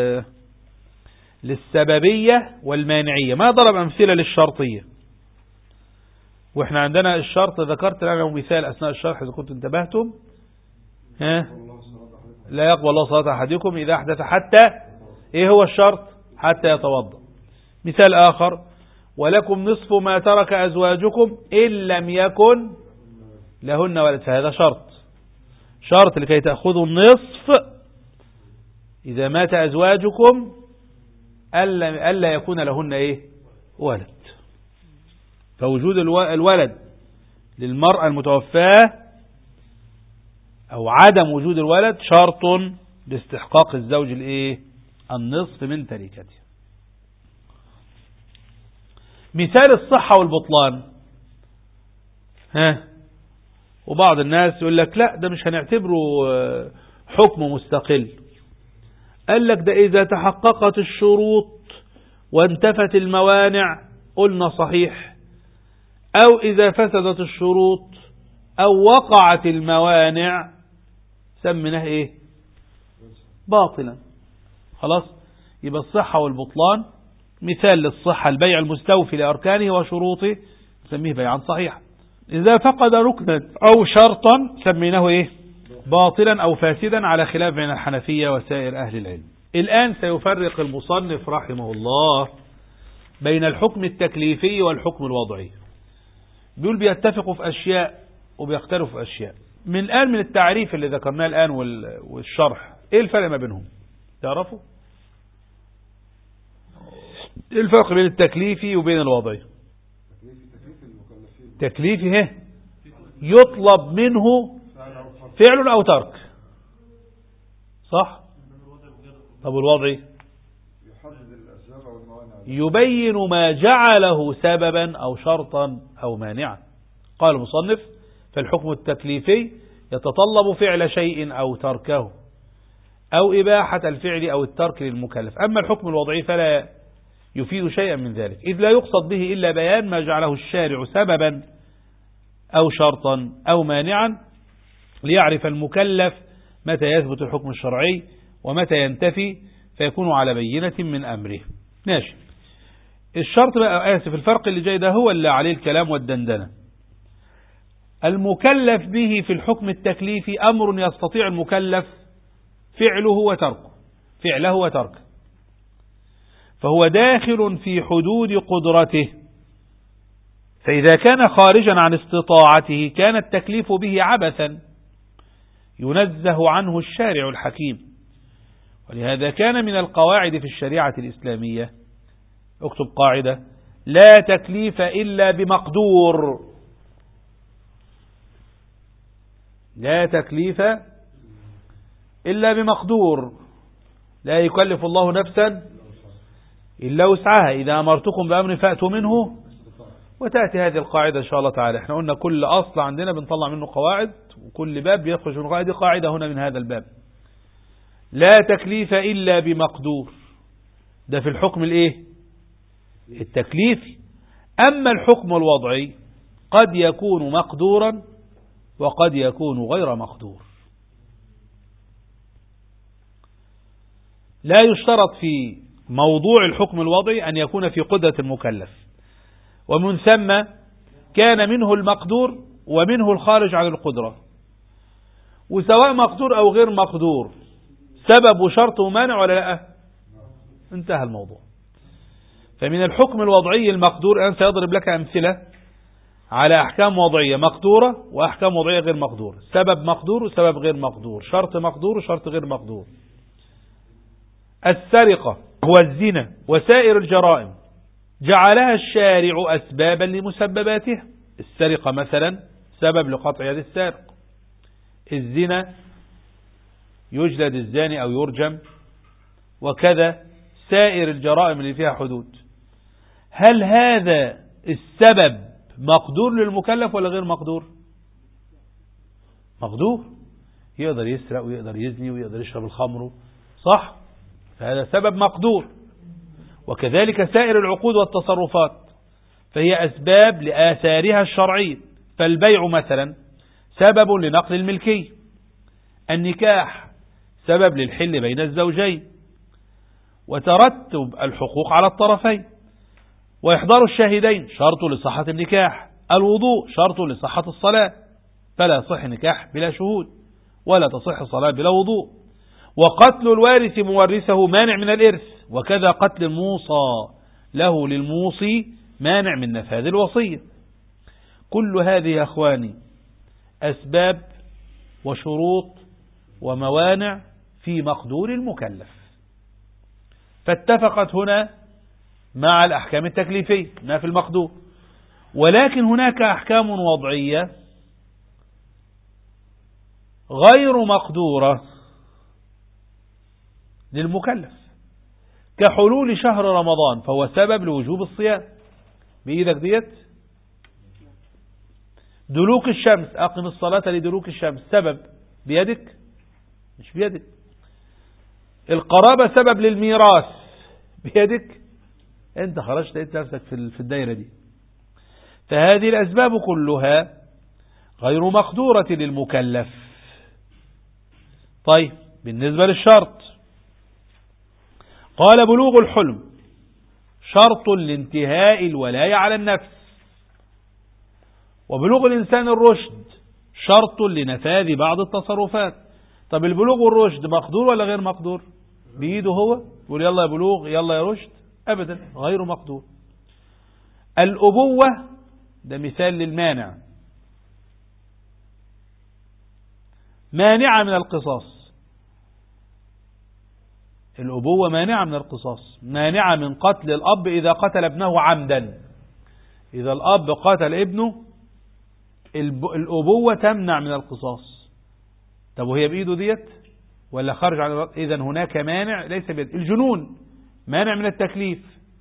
للسببية والمانعية، ما ضرب أمثلة للشرطية. واحنا عندنا الشرط ذكرت لنا مثال أثناء الشرح إذا كنت انتبهتم، لا يقبل الله صلاة أحدكم إذا أحدث حتى، إيه هو الشرط؟ حتى يتوضأ. مثال آخر: ولكم نصف ما ترك أزواجكم إن لم يكن لهن ولد. فهذا شرط لكي تأخذوا النصف إذا مات أزواجكم ألا يكون لهن إيه؟ ولد. فوجود الولد للمرأة المتوفاة أو عدم وجود الولد شرط لاستحقاق الزوج الإيه؟ النصف من تركته. مثال الصحة والبطلان، وبعض الناس يقول لك لا ده مش هنعتبره حكم مستقل. قال لك ده إذا تحققت الشروط وانتفت الموانع قلنا صحيح، أو إذا فسدت الشروط أو وقعت الموانع سميناه إيه؟ باطلا. خلاص. يبقى الصحة والبطلان مثال للصحة البيع المستوفي لأركانه وشروطه نسميه بيعا صحيحا. إذا فقد ركنا أو شرطا سميناه إيه؟ باطلا أو فاسدا، على خلاف بين الحنفية وسائر أهل العلم. الآن سيفرق المصنف رحمه الله بين الحكم التكليفي والحكم الوضعي. بيقول بيتفقوا في أشياء وبيختلفوا في أشياء. من التعريف اللي ذكرناه الآن والشرح، إيه الفرق ما بينهم؟ تعرفوا؟ إيه الفرق بين التكليفي وبين الوضعي؟ تكليفي يطلب منه فعل أو ترك، صح؟ طب الوضعي يبين ما جعله سببا أو شرطا أو مانعا. قال المصنف: فالحكم التكليفي يتطلب فعل شيء أو تركه أو إباحة الفعل أو الترك للمكلف. أما الحكم الوضعي فلا يفيد شيئا من ذلك، إذ لا يقصد به إلا بيان ما جعله الشارع سببا أو شرطا أو مانعا، ليعرف المكلف متى يثبت الحكم الشرعي ومتى ينتفي، فيكون على بينة من أمره. ماشي. الشرط بقى، الفرق اللي جاي ده هو اللي عليه الكلام والدندنة. المكلف به في الحكم التكليفي أمر يستطيع المكلف فعله وتركه، فهو داخل في حدود قدرته، فإذا كان خارجا عن استطاعته كان التكليف به عبثا ينزه عنه الشارع الحكيم. ولهذا كان من القواعد في الشريعة الإسلامية، اكتب قاعدة: لا تكليف إلا بمقدور. لا تكليف إلا بمقدور، لا يكلف الله نفسا إلا وسعها، إذا أمرتكم بأمر فأتوا منه. وتأتي هذه القاعدة إن شاء الله تعالى. احنا قلنا كل أصل عندنا بنطلع منه قواعد، وكل باب بيخرج من قاعدة. قاعدة هنا من هذا الباب: لا تكليف إلا بمقدور. ده في الحكم التكليفي. أما الحكم الوضعي قد يكون مقدورا وقد يكون غير مقدور. لا يشترط في موضوع الحكم الوضعي أن يكون في قدرة المكلف، ومن ثم كان منه المقدور ومنه الخارج عن القدرة، وسواء مقدور أو غير مقدور سبب وشرط ومانع ولا لا؟ انتهى الموضوع. فمن الحكم الوضعي المقدور، أن سيضرب لك أمثلة على أحكام وضعية مقدورة وأحكام وضعية غير مقدور، سبب مقدور وسبب غير مقدور، شرط مقدور وشرط غير مقدور. السرقة والزنا وسائر الجرائم جعلها الشارع أسبابا لمسبباتها. السرقة مثلا سبب لقطع يد السارق، الزنا يجلد الزاني أو يرجم، وكذا سائر الجرائم اللي فيها حدود. هل هذا السبب مقدور للمكلف ولا غير مقدور؟ مقدور، يقدر يسرق ويقدر يزني ويقدر يشرب الخمر، صح؟ فهذا سبب مقدور. وكذلك سائر العقود والتصرفات، فهي أسباب لآثارها الشرعية. فالبيع مثلا سبب لنقل الملكية، النكاح سبب للحل بين الزوجين وترتب الحقوق على الطرفين، وإحضار الشاهدين شرط لصحة النكاح، الوضوء شرط لصحة الصلاة، فلا يصح نكاح بلا شهود ولا تصح صلاة بلا وضوء، وقتل الوارث مورثه مانع من الإرث، وكذا قتل الموصى له للموصي مانع من نفاذ الوصية. كل هذه يا أخواني أسباب وشروط وموانع في مقدور المكلف، فاتفقت هنا مع الأحكام التكليفية ما في المقدور. ولكن هناك أحكام وضعية غير مقدورة للمكلف، كحلول شهر رمضان فهو سبب لوجوب الصيام بإيدك ديت. دلوك الشمس، أقم الصلاة لدلوك الشمس، سبب بيدك مش بيدك. القرابة سبب للميراث بيدك، انت خرجت لقيت نفسك في الدائرة دي. فهذه الأسباب كلها غير مقدورة للمكلف. طيب بالنسبة للشرط، قال بلوغ الحلم شرط لانتهاء الولاية على النفس، وبلوغ الإنسان الرشد شرط لنفاذ بعض التصرفات. طب البلوغ والرشد مقدور ولا غير مقدور؟ بإيده هو يقول يلا يا بلوغ يلا يا رشد؟ أبدا، غير مقدور. الأبوة ده مثال للمانع، مانعة من القصاص. الأبوة مانعة من القصاص، مانعة من قتل الأب إذا قتل ابنه عمدا. إذا الأب قتل ابنه الأبوة تمنع من القصاص. طب وهي بإيده ديت ولا خارج عن؟ إذا هناك مانع ليس بيد. الجنون مانع من التكليف.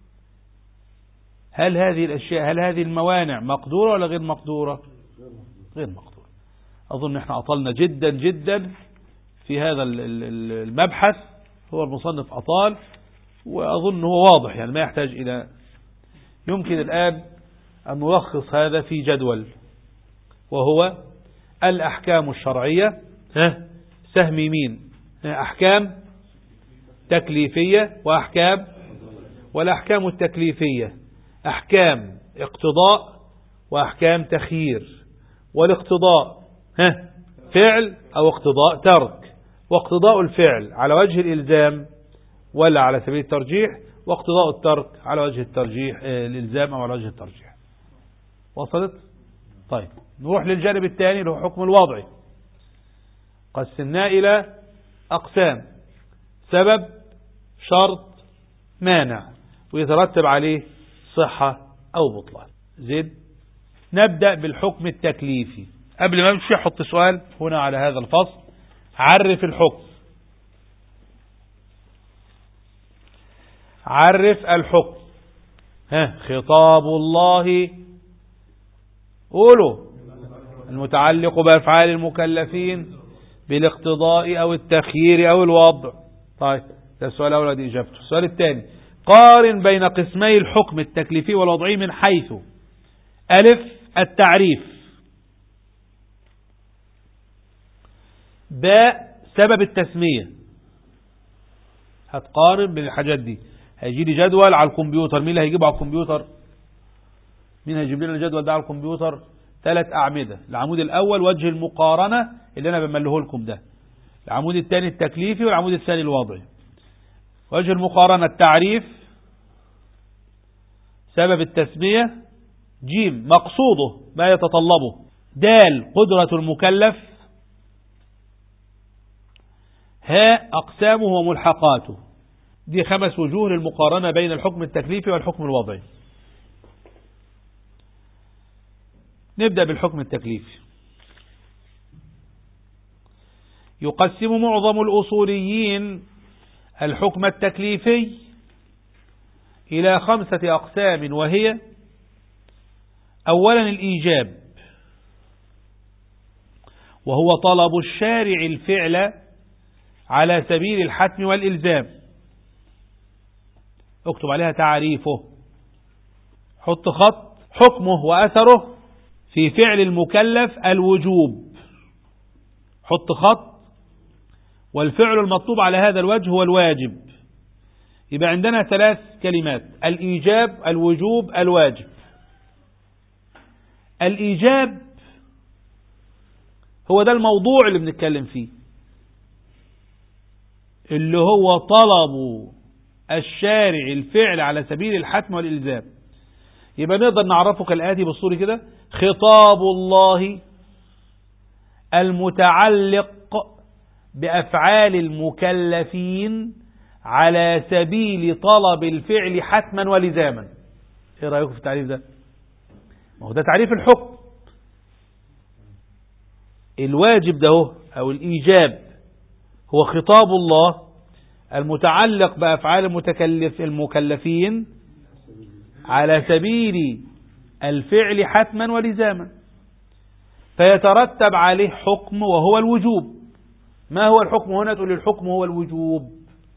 هل هذه الأشياء، هل هذه الموانع مقدورة ولا غير مقدورة؟ غير مقدورة. أظن احنا أطلنا جدا جدا في هذا المبحث، هو المصنف أطال وأظن هو واضح، يعني ما يحتاج إلى. يمكن الآن أن نلخص هذا في جدول، وهو الأحكام الشرعية سهم مين؟ أحكام تكليفية وأحكام، والأحكام التكليفية أحكام اقتضاء وأحكام تخيير. والاقتضاء فعل أو اقتضاء ترك، واقتضاء الفعل على وجه الإلزام ولا على سبيل الترجيح، واقتضاء الترك على وجه الترجيح، الإلزام أو على وجه الترجيح. وصلت؟ طيب نروح للجانب الثاني اللي هو حكم الوضعي. قسمناه إلى أقسام: سبب، شرط، مانع، ويترتب عليه صحة أو بطلان. زين، نبدأ بالحكم التكليفي. قبل ما نمشي حط سؤال هنا على هذا الفصل: عرف الحكم. عرف الحكم. خطاب الله قولوا المتعلق بأفعال المكلفين بالاقتضاء أو التخيير أو الوضع. طيب ده السؤال الأول دي إجابته. السؤال الثاني: قارن بين قسمي الحكم التكليفي والوضعي من حيث: ألف التعريف، باء سبب التسمية. هتقارن بين الحاجات دي. هيجي لي جدول على الكمبيوتر، مين اللي هيجيبه على الكمبيوتر؟ مين هيجيب لنا الجدول ده على الكمبيوتر؟ 3 أعمدة. العمود الأول وجه المقارنة اللي أنا بمله لكم ده، العمود الثاني التكليفي، والعمود الثاني الوضعي. وجه المقارنة: التعريف، سبب التسمية، جيم مقصوده ما يتطلبه، دال قدرة المكلف، هاء أقسامه وملحقاته. دي 5 وجوه للمقارنة بين الحكم التكليفي والحكم الوضعي. نبدأ بالحكم التكليفي. يقسم معظم الأصوليين الحكم التكليفي إلى 5 أقسام، وهي: أولا الإيجاب، وهو طلب الشارع الفعل على سبيل الحتم والإلزام. اكتب عليها تعريفه، حط خط حكمه وأثره في فعل المكلف الوجوب، حط خط، والفعل المطلوب على هذا الوجه هو الواجب. يبقى عندنا 3 كلمات: الإيجاب، الوجوب، الواجب. الإيجاب هو ده الموضوع اللي بنتكلم فيه، اللي هو طلب الشارع الفعل على سبيل الحتم والإلزام. يبقى نقدر نعرفه كالآتي بالصورة كده: خطاب الله المتعلق بأفعال المكلفين على سبيل طلب الفعل حتما ولزاما. ايه رأيكم في التعريف ده؟ ما هو ده تعريف الحكم. الواجب ده أو الإيجاب هو خطاب الله المتعلق بأفعال المكلفين على سبيل الفعل حتما ولزاما، فيترتب عليه حكم وهو الوجوب. ما هو الحكم هنا؟ تقول الحكم هو الوجوب.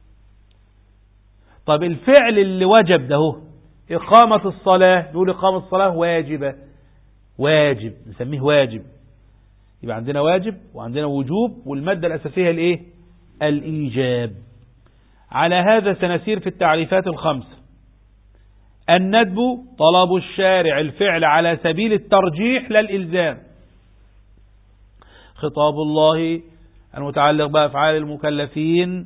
طب الفعل اللي وجب ده إقامة الصلاة، نقول إقامة الصلاة واجبة، واجب نسميه واجب. يبقى عندنا واجب وعندنا وجوب، والمادة الأساسية الإيه؟ الإيجاب. على هذا سنسير في التعريفات ال5. الندب طلب الشارع الفعل على سبيل الترجيح لا الإلزام. خطاب الله المتعلق بأفعال المكلفين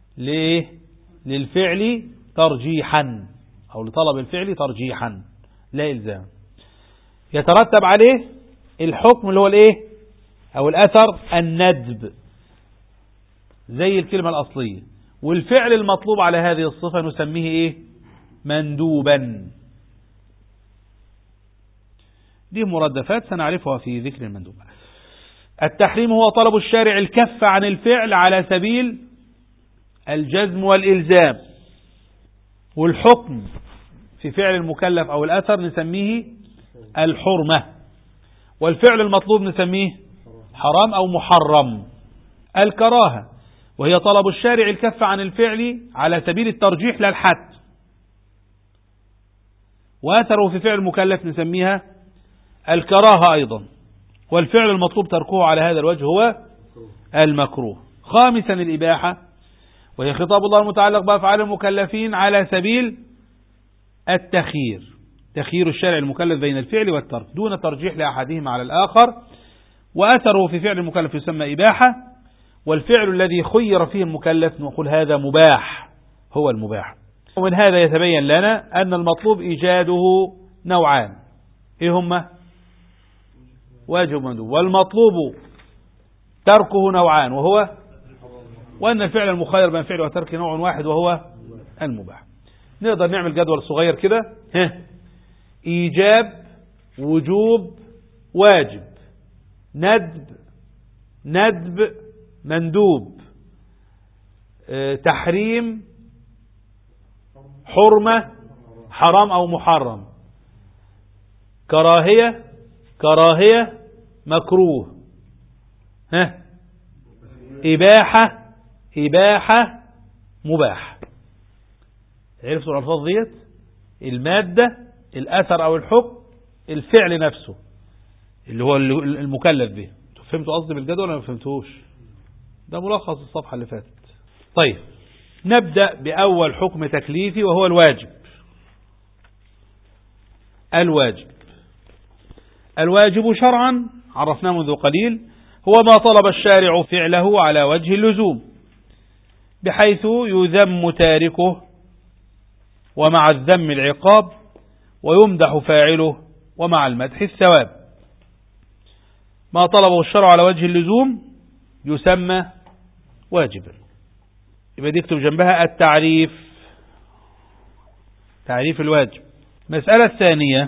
للفعل ترجيحا، أو لطلب الفعل ترجيحا لا إلزام. يترتب عليه الحكم اللي هو الإيه؟ أو الأثر الندب زي الكلمة الأصلية. والفعل المطلوب على هذه الصفة نسميه إيه؟ مندوبا. دي مرادفات سنعرفها في ذكر المندوب. التحريم هو طلب الشارع الكف عن الفعل على سبيل الجزم والإلزام. والحكم في فعل المكلف أو الأثر نسميه الحرمة. والفعل المطلوب نسميه حرام أو محرم. الكراهة وهي طلب الشارع الكف عن الفعل على سبيل الترجيح لا الحد. وأثره في فعل المكلف نسميها الكراهة أيضا. والفعل المطلوب تركه على هذا الوجه هو المكروه. خامسا الإباحة، وهي خطاب الله المتعلق بأفعال المكلفين على سبيل التخيير، تخيير الشارع المكلف بين الفعل والترك دون ترجيح لأحدهما على الآخر. وأثره في فعل المكلف يسمى إباحة. والفعل الذي خير فيه المكلف نقول هذا مباح، هو المباح. ومن هذا يتبين لنا أن المطلوب إيجاده نوعان، إيه هما؟ واجب ومندوب. والمطلوب تركه نوعان، وأن الفعل المخير بين فعل وترك نوع واحد وهو المباح. نقدر نعمل جدول صغير كده: إيجاب، وجوب، واجب، ندب، مندوب، تحريم، حرمة، حرام أو محرم، كراهية، مكروه، إباحة، مباح. عرفتوا الألفاظ ديت؟ المادة، الأثر أو الحكم، الفعل نفسه اللي هو المكلف به. فهمتوا قصدي بالجدول ولا ما فهمتوش؟ ده ملخص الصفحة اللي فاتت. طيب نبدأ بأول حكم تكليفي وهو الواجب. الواجب شرعا عرفناه منذ قليل هو ما طلب الشارع فعله على وجه اللزوم، بحيث يذم تاركه ومع الذم العقاب، ويمدح فاعله ومع المدح الثواب. ما طلبه الشرع على وجه اللزوم يسمى واجبا. يبقى دي اكتب جنبها التعريف، تعريف الواجب. المسألة الثانية: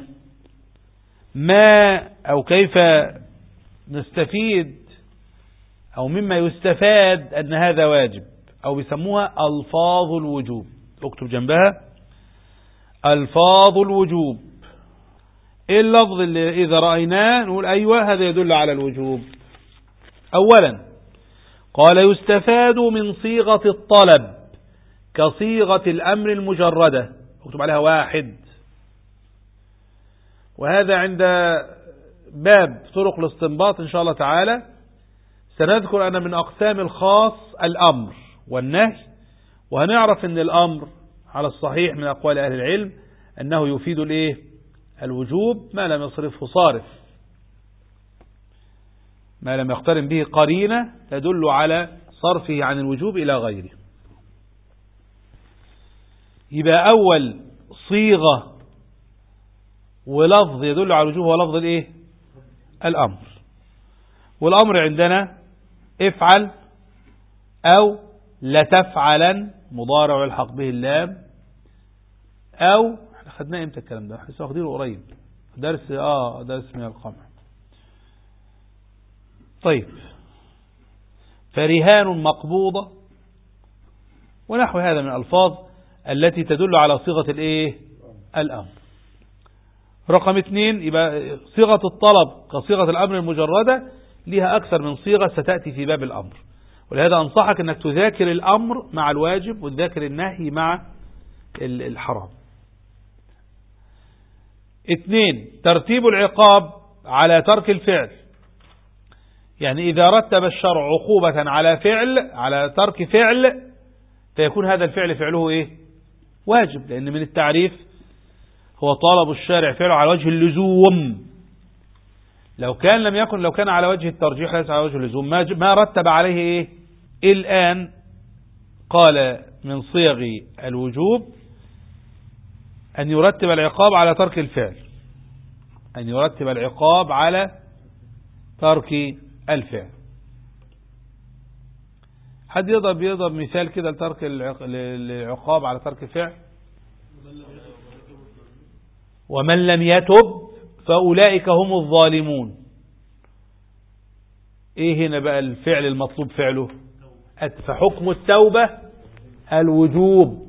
ما أو كيف نستفيد أو مما يستفاد أن هذا واجب، أو بيسموها ألفاظ الوجوب. اكتب جنبها ألفاظ الوجوب. ايه اللفظ اللي إذا رأيناه نقول أيوة هذا يدل على الوجوب؟ أولا قال: يستفاد من صيغة الطلب كصيغة الأمر المجردة. اكتب عليها 1. وهذا عند باب طرق الاستنباط إن شاء الله تعالى. سنذكر أن من أقسام الخاص الأمر والنهي، وهنعرف أن الأمر على الصحيح من أقوال أهل العلم أنه يفيد الوجوب ما لم يصرفه صارف، ما لم يقترن به قرينة تدل على صرفه عن الوجوب إلى غيره. يبقى أول صيغة ولفظ يدل على الوجوب هو لفظ الأمر. والأمر عندنا افعل أو لتفعلا مضارع يلحق به اللام، أو احنا خدناه امتى الكلام ده؟ احنا واخدينه قريب درس من القمع. طيب، فرهان مقبوضة ونحو هذا من الألفاظ التي تدل على صيغة الأمر. رقم 2، يبقى صيغة الطلب كصيغة الأمر المجردة لها أكثر من صيغة ستأتي في باب الأمر، ولهذا أنصحك أنك تذاكر الأمر مع الواجب وتذاكر النهي مع الحرام. 2، ترتيب العقاب على ترك الفعل، يعني إذا رتب الشرع عقوبة على ترك فعل فيكون هذا الفعل فعله واجب، لأن من التعريف هو طالب الشارع فعله على وجه اللزوم. لو كان على وجه الترجيح ليس على وجه اللزوم ما رتب عليه الآن قال من صيغ الوجوب أن يرتب العقاب على ترك الفعل، أن يرتب العقاب على ترك الفعل. حد يضرب مثال كده لترك العقاب على ترك الفعل؟ ومن لم يتب فأولئك هم الظالمون. ايه هنا بقى الفعل المطلوب فعله؟ فحكم التوبة الوجوب،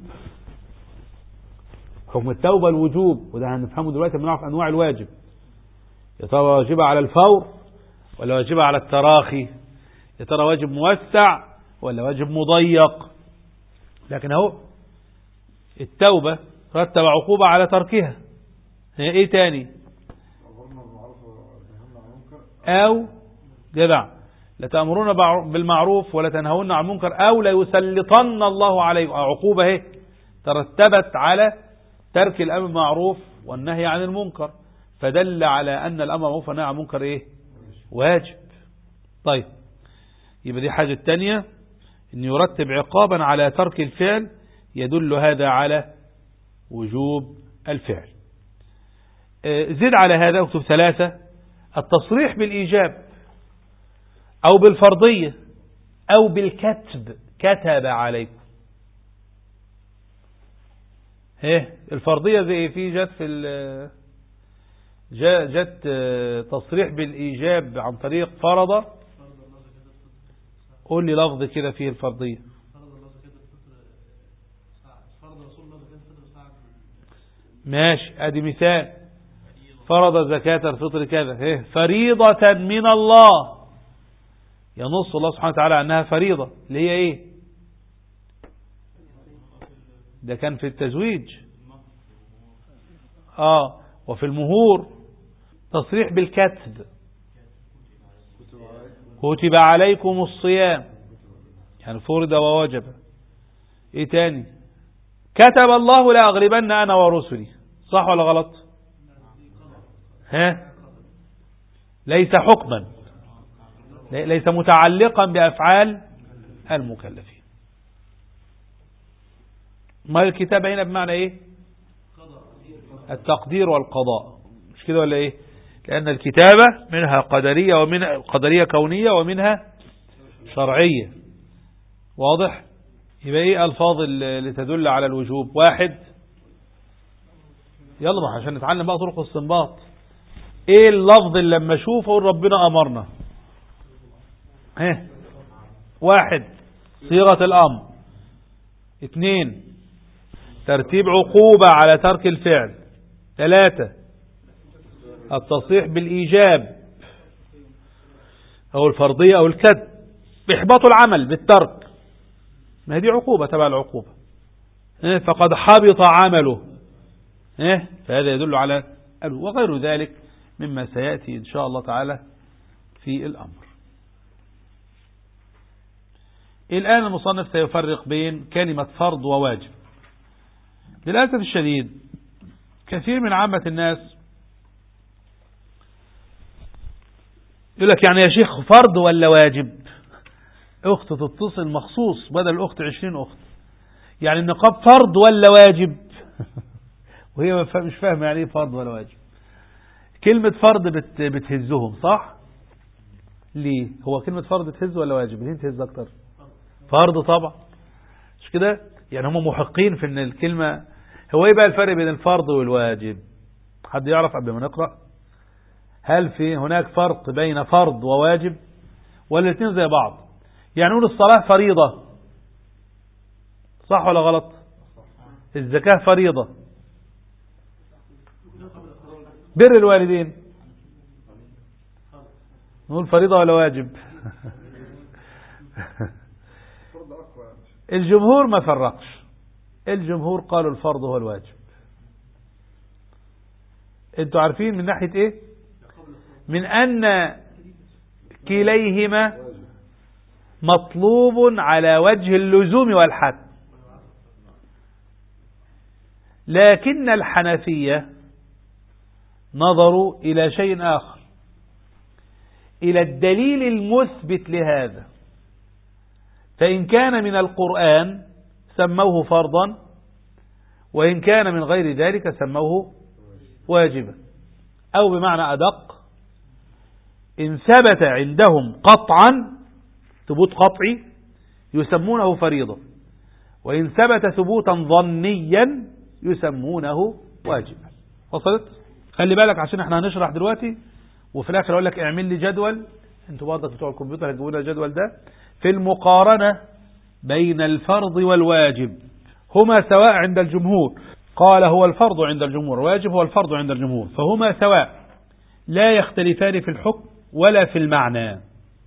حكم التوبة الوجوب، وده هنفهمه دلوقتي بنعرف أنواع الواجب، يا ترى واجبة على الفور ولا واجبة على التراخي، يا ترى واجب موسع ولا واجب مضيق. لكن اهو التوبة رتب عقوبة على تركها، هي ايه تاني؟ او جدع لتأمرون بالمعروف ولا تنهون عن المنكر او ليسلطن الله عليكم. عقوبة ترتبت على ترك الامر بالمعروف والنهي عن المنكر، فدل على ان الامر بالمعروف والنهي عن المنكر واجب. طيب، يبقى دي حاجة تانية، ان يرتب عقابا على ترك الفعل يدل هذا على وجوب الفعل. زد على هذا اكتب 3، التصريح بالإيجاب أو بالفرضية أو بالكتب، كتب عليكم. الفرضية زي جت تصريح بالإيجاب عن طريق فرض. قول لي لفظ كده فيه الفرضية. ماشي، ادي مثال، فرض زكاة الفطر كذا، فريضة من الله، ينص الله سبحانه وتعالى أنها فريضة، اللي هي ده كان في التزويج. وفي المهور تصريح بالكتب، كتب عليكم الصيام، يعني فرض ووجب. ايه تاني؟ كتب الله لا أغلبن أنا ورسلي، صح ولا غلط؟ ليس حكما، ليس متعلقا بأفعال المكلفين. ما الكتابة هنا بمعنى التقدير والقضاء، مش كده ولا لأن الكتابة منها قدرية ومنها قدرية كونية ومنها شرعية. واضح؟ يبقى ألفاظ اللي تدل على الوجوب؟ 1، يلا بقى عشان نتعلم بقى طرق الاستنباط. اللفظ اللي لما اشوفه اقول ربنا امرنا؟ 1 صيغة الامر، 2 ترتيب عقوبة على ترك الفعل، 3 التصريح بالإيجاب أو الفرضية أو الكتب، إحباط العمل بالترك، ما هذه عقوبة تبع العقوبة، فقد حبط عمله، فهذا يدل على وغير ذلك مما سيأتي إن شاء الله تعالى في الأمر. الآن المصنف سيفرق بين كلمة فرض وواجب. للأسف الشديد كثير من عامة الناس يقول لك يعني يا شيخ فرض ولا واجب؟ أخت تتصل مخصوص بدل الأخت 20 أخت، يعني النقاب فرض ولا واجب؟ وهي مش فاهمة يعني ايه فرض ولا واجب. كلمة فرض بتهزهم، صح؟ ليه؟ هو كلمة فرض تهز ولا واجب؟ ليه تهز أكتر؟ فرض طبعا، مش كده؟ يعني هم محقين في ان الكلمة. هو ايه بقى الفرق بين الفرض والواجب؟ حد يعرف قبل ما نقرأ؟ هل في هناك فرق بين فرض وواجب ولا الاثنين زي بعض؟ يعني نقول الصلاة فريضة، صح ولا غلط؟ الزكاة فريضة، بر الوالدين نقول فريضة ولا واجب؟ الجمهور ما فرقش، الجمهور قالوا الفرض هو الواجب. انتوا عارفين من ناحية ايه؟ من ان كليهما مطلوب على وجه اللزوم والحد، لكن الحنفية نظروا إلى شيء آخر، إلى الدليل المثبت لهذا. فإن كان من القرآن سموه فرضا، وإن كان من غير ذلك سموه واجبا، أو بمعنى أدق إن ثبت عندهم قطعا ثبوت قطعي يسمونه فريضة، وإن ثبت ثبوتا ظنيا يسمونه واجبا. وصلت؟ خلي بالك عشان احنا هنشرح دلوقتي وفي الآخر أقول لك اعمل لي جدول، انتوا برضك بتوع الكمبيوتر هتجيبوا لنا الجدول ده في المقارنة بين الفرض والواجب. هما سواء عند الجمهور، قال هو الفرض عند الجمهور، واجب هو الفرض عند الجمهور، فهما سواء لا يختلفان في الحكم ولا في المعنى.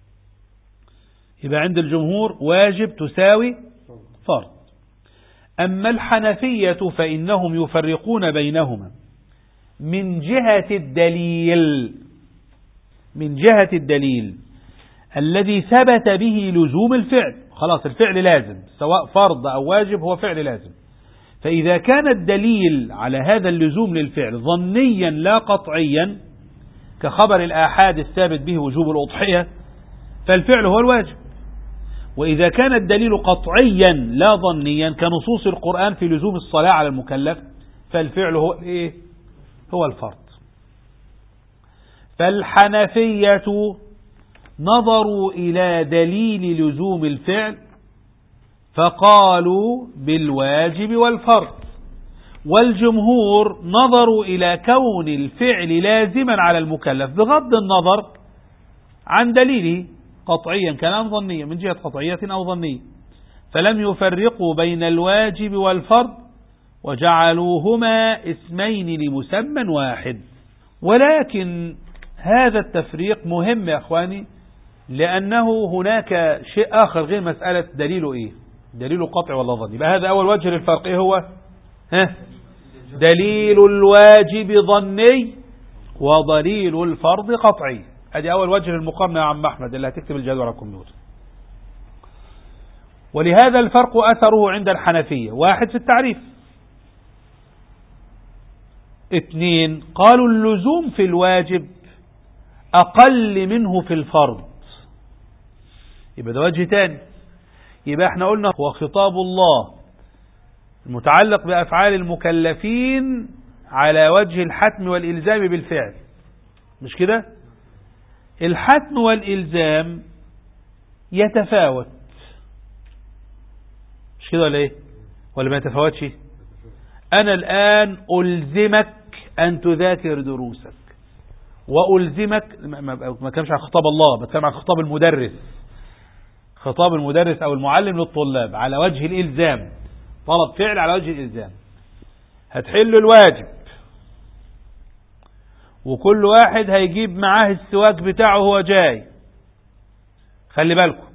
يبقى عند الجمهور واجب تساوي فرض. أما الحنفية فإنهم يفرقون بينهما من جهة الدليل، من جهة الدليل الذي ثبت به لزوم الفعل. خلاص الفعل لازم، سواء فرض أو واجب هو فعل لازم. فإذا كان الدليل على هذا اللزوم للفعل ظنيا لا قطعيا كخبر الآحاد الثابت به وجوب الأضحية فالفعل هو الواجب. وإذا كان الدليل قطعيا لا ظنيا كنصوص القرآن في لزوم الصلاة على المكلف فالفعل هو إيه؟ هو الفرض. فالحنفية نظروا إلى دليل لزوم الفعل فقالوا بالواجب والفرض، والجمهور نظروا إلى كون الفعل لازما على المكلف بغض النظر عن دليله قطعيا كان ظنيا من جهة قطعية أو ظنية، فلم يفرقوا بين الواجب والفرض وجعلوهما اسمين لمسمى واحد. ولكن هذا التفريق مهم يا أخواني، لأنه هناك شيء آخر غير مسألة دليله إيه، دليله قطع ولا ظني. يبقى هذا أول وجه للفرق إيه هو؟ دليل الواجب ظني ودليل الفرض قطعي. ادي اول وجه للمقارنه يا عم احمد اللي هتكتب الجدول على الكمبيوتر. ولهذا الفرق اثره عند الحنفيه: واحد في التعريف، اثنين قالوا اللزوم في الواجب اقل منه في الفرض. يبقى ده وجه تاني. يبقى احنا قلنا هو خطاب الله المتعلق بافعال المكلفين على وجه الحتم والالزام بالفعل، مش كده؟ الحتم والإلزام يتفاوت، مش كده ولا ايه؟ ولا ما يتفاوتش؟ أنا الآن ألزمك أن تذاكر دروسك، وألزمك ما كانش عن خطاب الله، بتكلم عن خطاب المدرس، خطاب المدرس أو المعلم للطلاب على وجه الإلزام، طلب فعل على وجه الإلزام. هتحل الواجب وكل واحد هيجيب معاه السواك بتاعه وهو جاي، خلي بالكم،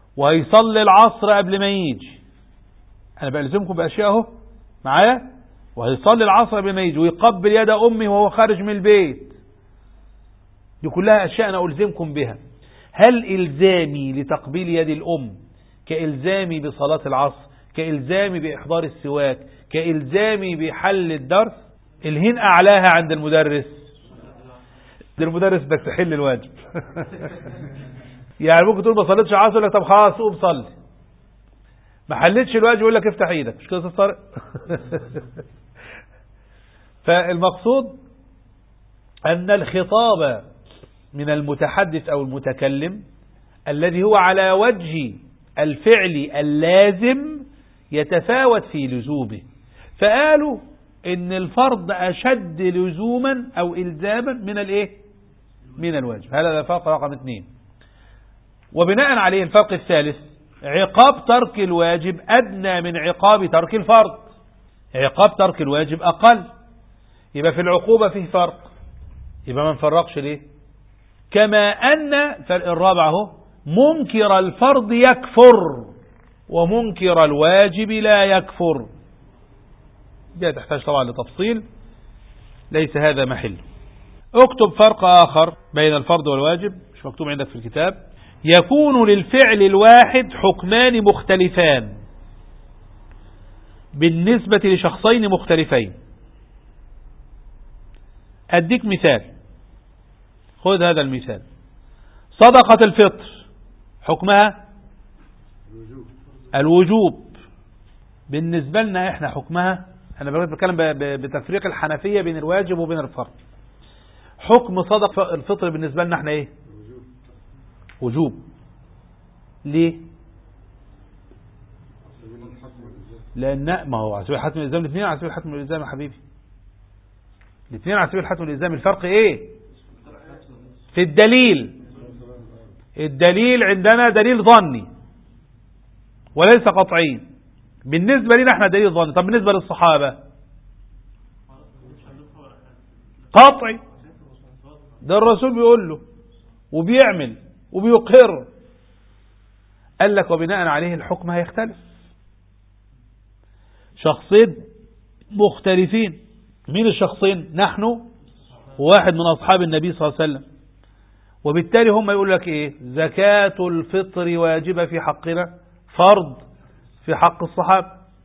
وهيصلي العصر قبل ما يجي. انا بلزمكم باشياء اهو معايا، وهيصلي العصر قبل ما يجي، ويقبل يد أمه وهو خارج من البيت. دي كلها أشياء أنا ألزمكم بها. هل إلزامي لتقبيل يد الأم كإلزامي بصلاة العصر، كإلزامي بإحضار السواك، كإلزامي بحل الدرس؟ الهين أعلاها عند المدرس، المدرس بس حل الواجب. يعني ممكن تقول ما صليتش عصر، يقول لك طب خلاص قوم صلي. ما حلتش الواجب يقول لك افتح ايدك. مش كده طارق؟ فالمقصود أن الخطاب من المتحدث أو المتكلم الذي هو على وجه الفعل اللازم يتفاوت في لزومه. فقالوا إن الفرض أشد لزوما أو إلزاما من الإيه؟ من الواجب. هذا الفرق رقم 2. وبناء عليه الفرق الثالث: عقاب ترك الواجب أدنى من عقاب ترك الفرض. عقاب ترك الواجب أقل، يبقى في العقوبة فيه فرق، يبقى ما نفرقش ليه؟ كما أن الرابع هو منكر الفرض يكفر ومنكر الواجب لا يكفر. دي تحتاج طبعا لتفصيل، ليس هذا محل. اكتب فرق آخر بين الفرض والواجب، مش مكتوب عندك في الكتاب: يكون للفعل الواحد حكمان مختلفان بالنسبة لشخصين مختلفين. أديك مثال، خذ هذا المثال: صدقة الفطر حكمها الوجوب، بالنسبة لنا احنا حكمها، انا بتكلم بتفريق الحنفية بين الواجب وبين الفرض. حكم صدقة الفطر بالنسبة لنا احنا ايه؟ وجوب. ليه؟ لان ما هو على سبيل الحتم والالزام، الاثنين على سبيل الحتم والالزام يا حبيبي، الاثنين على سبيل الحتم والالزام. الفرق ايه؟ في الدليل. الدليل عندنا دليل ظني وليس قطعي. بالنسبة لنا احنا دليل ظني. طب بالنسبة للصحابة قطعي، ده الرسول بيقول له وبيعمل وبيقر. قال لك وبناء عليه الحكم هيختلف. شخصين مختلفين. مين الشخصين؟ نحن وواحد من أصحاب النبي صلى الله عليه وسلم. وبالتالي هم يقول لك ايه؟ زكاة الفطر واجبة في حقنا، فرض في حق الصحابة،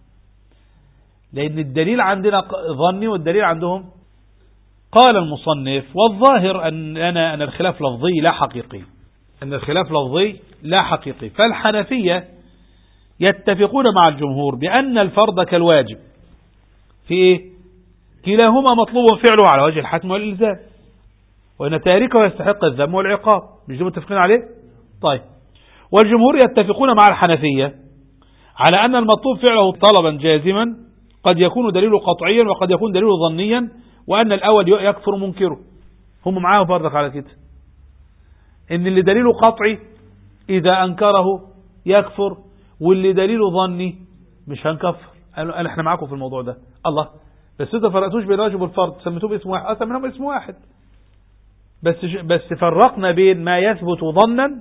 لأن الدليل عندنا ظني والدليل عندهم. قال المصنف: والظاهر أن الخلاف لفظي لا حقيقي. أن الخلاف لفظي لا حقيقي. فالحنفية يتفقون مع الجمهور بأن الفرض كالواجب في إيه؟ كلاهما مطلوب فعله على وجه الحتم والإلزام، وأن تاركه يستحق الذم والعقاب. مش دي متفقين عليه؟ طيب. والجمهور يتفقون مع الحنفية على أن المطلوب فعله طلبا جازما قد يكون دليله قطعيا وقد يكون دليله ظنيا، وأن الأول يكفر منكره. هم معاهم برضك على كده، إن اللي دليله قطعي إذا أنكره يكفر، واللي دليله ظني مش هنكفر. قال احنا معاكم في الموضوع ده. الله، بس انتوا فرقتوش بين الواجب والفرض، سميتوه باسم واحد، أصلا منهم اسم واحد، بس فرقنا بين ما يثبت ظنا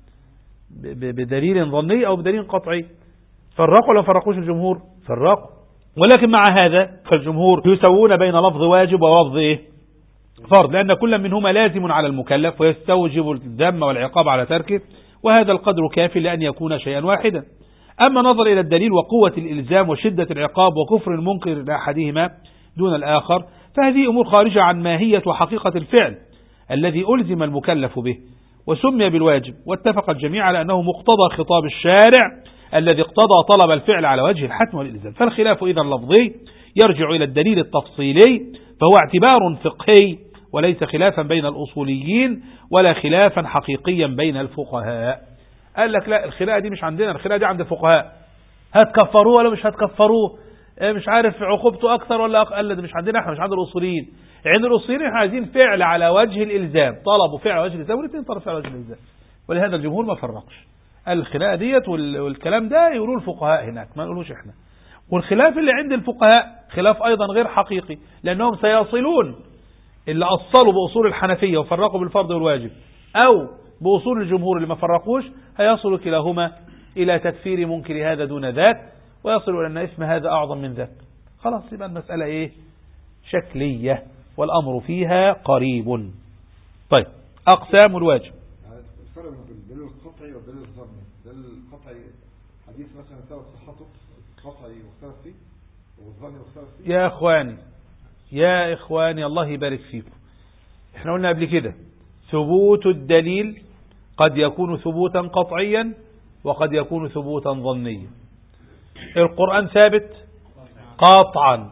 بدليل ظني أو بدليل قطعي. فرقوا ولا فرقوش الجمهور؟ فرقوا. ولكن مع هذا فالجمهور يسوون بين لفظ واجب ولفظ ايه؟ فرض، لأن كل منهما لازم على المكلف ويستوجب الذم والعقاب على تركه، وهذا القدر كافي لأن يكون شيئا واحدا. أما نظر إلى الدليل وقوة الإلزام وشدة العقاب وكفر المنكر لأحدهما دون الآخر، فهذه أمور خارجة عن ماهية وحقيقة الفعل الذي ألزم المكلف به وسمي بالواجب. واتفق الجميع على أنه مقتضى خطاب الشارع الذي اقتضى طلب الفعل على وجه الحتم والإلزام. فالخلاف إذا اللفظي يرجع إلى الدليل التفصيلي، فهو اعتبار فقهي وليس خلافا بين الأصوليين ولا خلافا حقيقيا بين الفقهاء. قال لك لا، الخلاف دي مش عندنا، الخلاف دي عند الفقهاء. هتكفروه ولا مش هتكفروه؟ مش عارف عقوبته أكثر ولا أقل. قال ده مش عندنا، احنا مش عند الأصوليين. عند الأصوليين احنا عايزين فعل على وجه الإلزام، طلبوا فعل على وجه الإلزام، والاثنين طلبوا فعل على وجه الإلزام. ولهذا الجمهور ما فرقش. الخلاف ديت والكلام ده يقولوا الفقهاء هناك، ما نقولوش احنا. والخلاف اللي عند الفقهاء خلاف أيضا غير حقيقي، لأنهم سيصلون اللي أصلوا بأصول الحنفية وفرقوا بالفرض والواجب، أو بأصول الجمهور اللي ما فرقوش، هيصلوا كلاهما إلى تكفير منكر هذا دون ذاك، ويصلوا إلى أن اسم هذا أعظم من ذاك. خلاص يبقى المسألة ايه؟ شكلية والأمر فيها قريب. طيب أقسام الواجب. الفرق بين الدليل القطعي والدليل الظني. الدليل القطعي حديث مثلا ثبت صحته قطعي مختلف فيه، والظني مختلف فيه. يا إخواني الله يبارك فيكم. احنا قلنا قبل كده ثبوت الدليل قد يكون ثبوتا قطعيا وقد يكون ثبوتا ظنيا. القرآن ثابت قاطعا،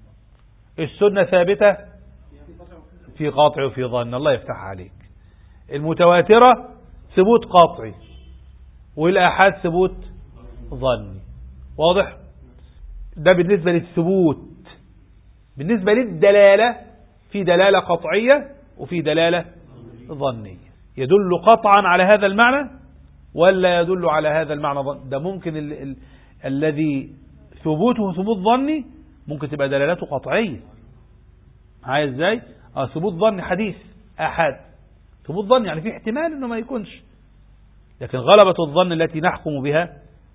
السنة ثابتة في قاطع وفي ظن. الله يفتح عليك. المتواترة ثبوت قاطعي والآحاد ثبوت ظني. واضح؟ ده بالنسبة للثبوت. بالنسبة للدلالة في دلالة قطعية وفي دلالة ظنية. يدل قطعا على هذا المعنى ولا يدل على هذا المعنى ظن. ده ممكن الذي ثبوته ثبوت ظني ممكن تبقى دلالته قطعية. معايا ازاي؟ ثبوت ظني حديث آحاد ثبوت ظني، يعني في احتمال انه ما يكونش، لكن غلبة الظن التي نحكم بها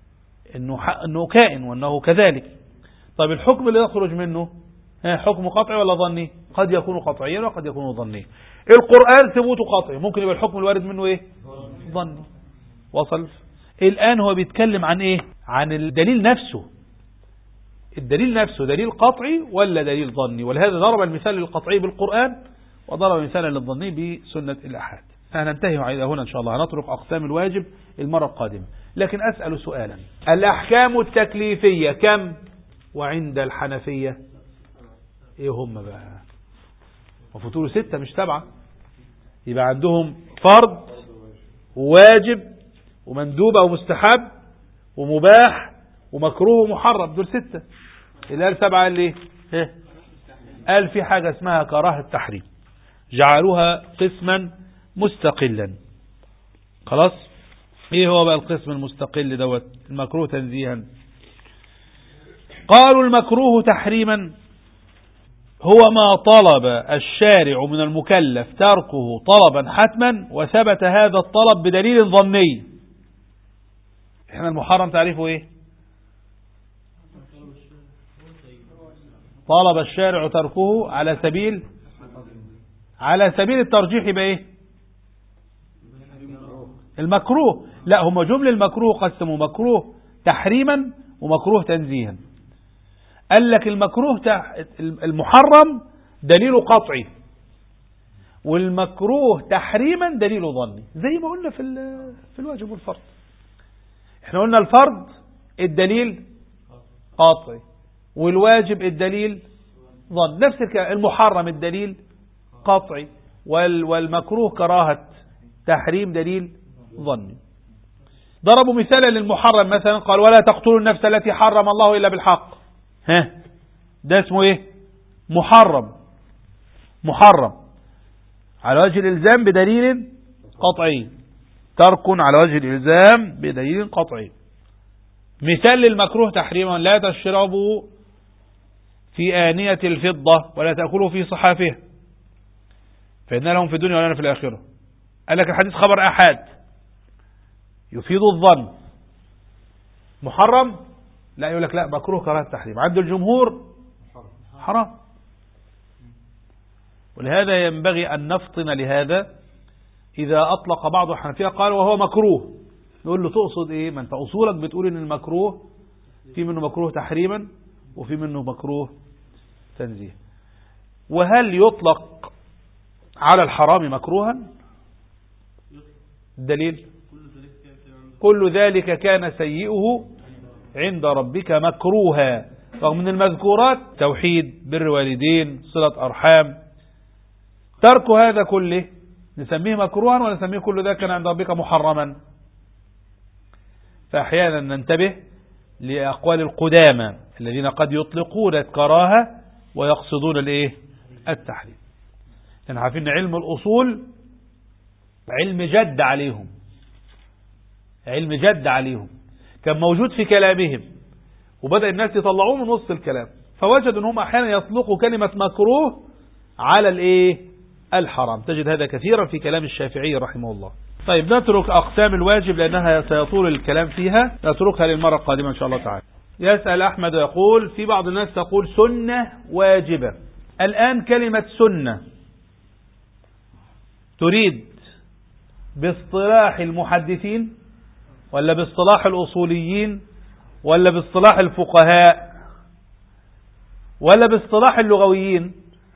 انه كائن وانه كذلك. طيب الحكم اللي يخرج منه حكم قطعي ولا ظني؟ قد يكون قطعيا وقد يكون ظنيا. القرآن ثبوته قطعي، ممكن يبقى الحكم الوارد منه ايه؟ ظني. وصل؟ الآن هو بيتكلم عن ايه؟ عن الدليل نفسه. الدليل نفسه دليل قطعي ولا دليل ظني؟ ولهذا ضرب المثال للقطعي بالقرآن وضرب مثالا للظني بسنة الآحاد. فهننتهي إلى هنا إن شاء الله. هنترك أقسام الواجب المرة القادمة. لكن أسأل سؤالا، الأحكام التكليفية كم؟ وعند الحنفية إيه هم بقى؟ وفتور 6 مش 7. يبقى عندهم فرض وواجب ومندوب أو مستحب ومباح ومكروه ومحرم. دول 6. اللي قال 7 قال ليه؟ قال في حاجة اسمها كراهة التحريم، جعلوها قسما مستقلا. خلاص؟ ايه هو بقى القسم المستقل دوت؟ المكروه تنزيها. قالوا المكروه تحريما هو ما طلب الشارع من المكلف تركه طلبا حتما وثبت هذا الطلب بدليل ظني. احنا المحرم تعريفه ايه؟ طلب الشارع تركه على سبيل الترجيح يبقى ايه؟ المكروه. لا، هم جمل المكروه قسموا مكروه تحريما ومكروه تنزيها. قال لك المكروه المحرم دليل قطعي والمكروه تحريما دليل ظني، زي ما قلنا في الواجب والفرض. احنا قلنا الفرض الدليل قطعي والواجب الدليل ظن. نفس الكلام المحرم الدليل قطعي والمكروه كراهة تحريم دليل ظني. ضربوا مثالا للمحرم مثلا، قال ولا تقتلوا النفس التي حرم الله إلا بالحق. ده اسمه ايه؟ محرم على وجه الإلزام بدليل قطعي، ترك على وجه الإلزام بدليل قطعي. مثال للمكروه تحريما لا تشربوا في آنية الفضة ولا تأكلوا في صحافها فإن لهم في الدنيا ولنا في الآخرة. قال لك الحديث خبر أحاد يفيد الظن. محرم؟ لا، يقول لك لا مكروه كراهة التحريم. عند الجمهور حرام. ولهذا ينبغي أن نفطن لهذا. إذا أطلق بعض الحنفية قال وهو مكروه، نقول له تقصد إيه؟ ما أنت أصولك بتقول إن المكروه في منه مكروه تحريما وفي منه مكروه تنزيه. وهل يطلق على الحرام مكروها؟ الدليل كل ذلك كان سيئه عند ربك مكروها. رغم من المذكورات توحيد، بر والدين، صلة أرحام، ترك هذا كله نسميه مكروها ونسميه كل ذلك كان عند ربك محرما. فأحيانا ننتبه لأقوال القدامى الذين قد يطلقون الكراهة ويقصدون التحريم. لأن عارفين علم الأصول علم جد عليهم، كان موجود في كلامهم وبدأ الناس يطلعوه من وسط الكلام، فوجدوا أنهم أحيانا يطلقوا كلمة مكروه على الحرام. تجد هذا كثيرا في كلام الشافعي رحمه الله. طيب نترك أقسام الواجب لأنها سيطول الكلام فيها، نتركها للمرة القادمة إن شاء الله تعالى. يسأل أحمد ويقول في بعض الناس تقول سنة واجبة. الآن كلمة سنة تريد باصطلاح المحدثين ولا باصطلاح الأصوليين ولا باصطلاح الفقهاء ولا باصطلاح اللغويين؟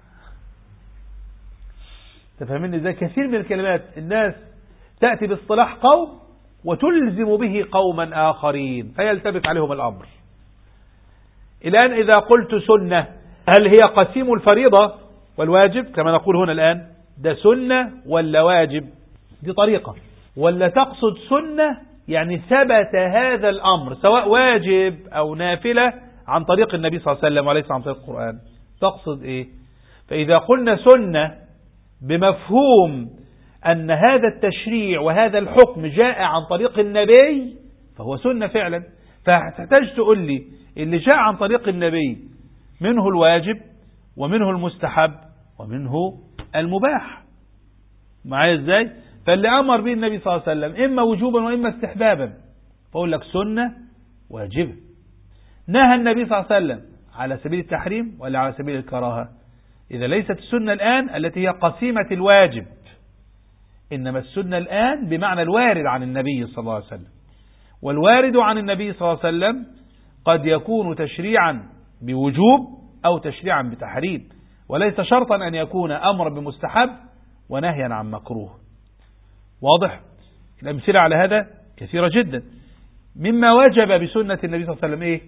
تفهمين ازاي؟ كثير من الكلمات الناس تأتي باصطلاح قوم وتلزم به قوما آخرين فيلتبس عليهم الأمر. الآن إذا قلت سنة هل هي قسيم الفريضة والواجب كما نقول هنا الآن؟ ده سنة ولا واجب؟ دي طريقة. ولا تقصد سنة يعني ثبت هذا الأمر سواء واجب أو نافلة عن طريق النبي صلى الله عليه وسلم وليس عن طريق القرآن؟ تقصد إيه؟ فإذا قلنا سنة بمفهوم أن هذا التشريع وهذا الحكم جاء عن طريق النبي فهو سنة فعلا. فتحتاج تقول لي اللي جاء عن طريق النبي منه الواجب ومنه المستحب ومنه المباح. معايا ازاي؟ فاللي أمر به النبي صلى الله عليه وسلم إما وجوبا وإما استحبابا فأقول لك سنة واجبة. نهى النبي صلى الله عليه وسلم على سبيل التحريم ولا على سبيل الكراهة؟ إذا ليست السنة الآن التي هي قسيمة الواجب، إنما السنة الآن بمعنى الوارد عن النبي صلى الله عليه وسلم. والوارد عن النبي صلى الله عليه وسلم قد يكون تشريعا بوجوب أو تشريعا بتحريم، وليس شرطا أن يكون أمر بمستحب ونهيا عن مكروه. واضح؟ الأمثلة على هذا كثيرة جدا. مما وجب بسنة النبي صلى الله عليه وسلم إيه؟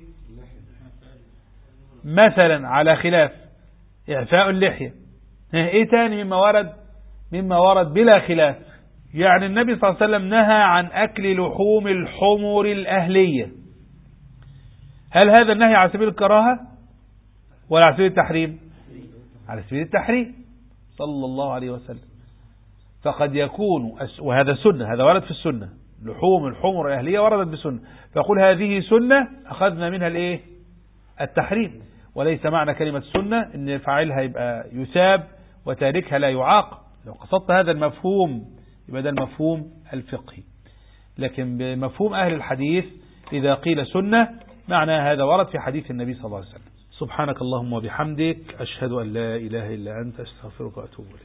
مثلا على خلاف إعفاء اللحية. إيه تاني مما ورد بلا خلاف؟ يعني النبي صلى الله عليه وسلم نهى عن أكل لحوم الحمر الأهلية. هل هذا النهي على سبيل الكراهة ولا على سبيل التحريم؟ على سبيل التحريم صلى الله عليه وسلم. فقد يكون وهذا سنة، هذا ورد في السنة، لحوم الحمر الأهلية وردت بسنة، فيقول هذه سنة أخذنا منها الإيه؟ التحريم. وليس معنى كلمة سنة إن فاعلها يبقى يثاب وتاركها لا يعاقب. لو قصدت هذا المفهوم يبقى ده المفهوم الفقهي. لكن بمفهوم أهل الحديث إذا قيل سنة معنى هذا ورد في حديث النبي صلى الله عليه وسلم. سبحانك اللهم وبحمدك أشهد أن لا إله إلا أنت أستغفرك وأتوب إليك.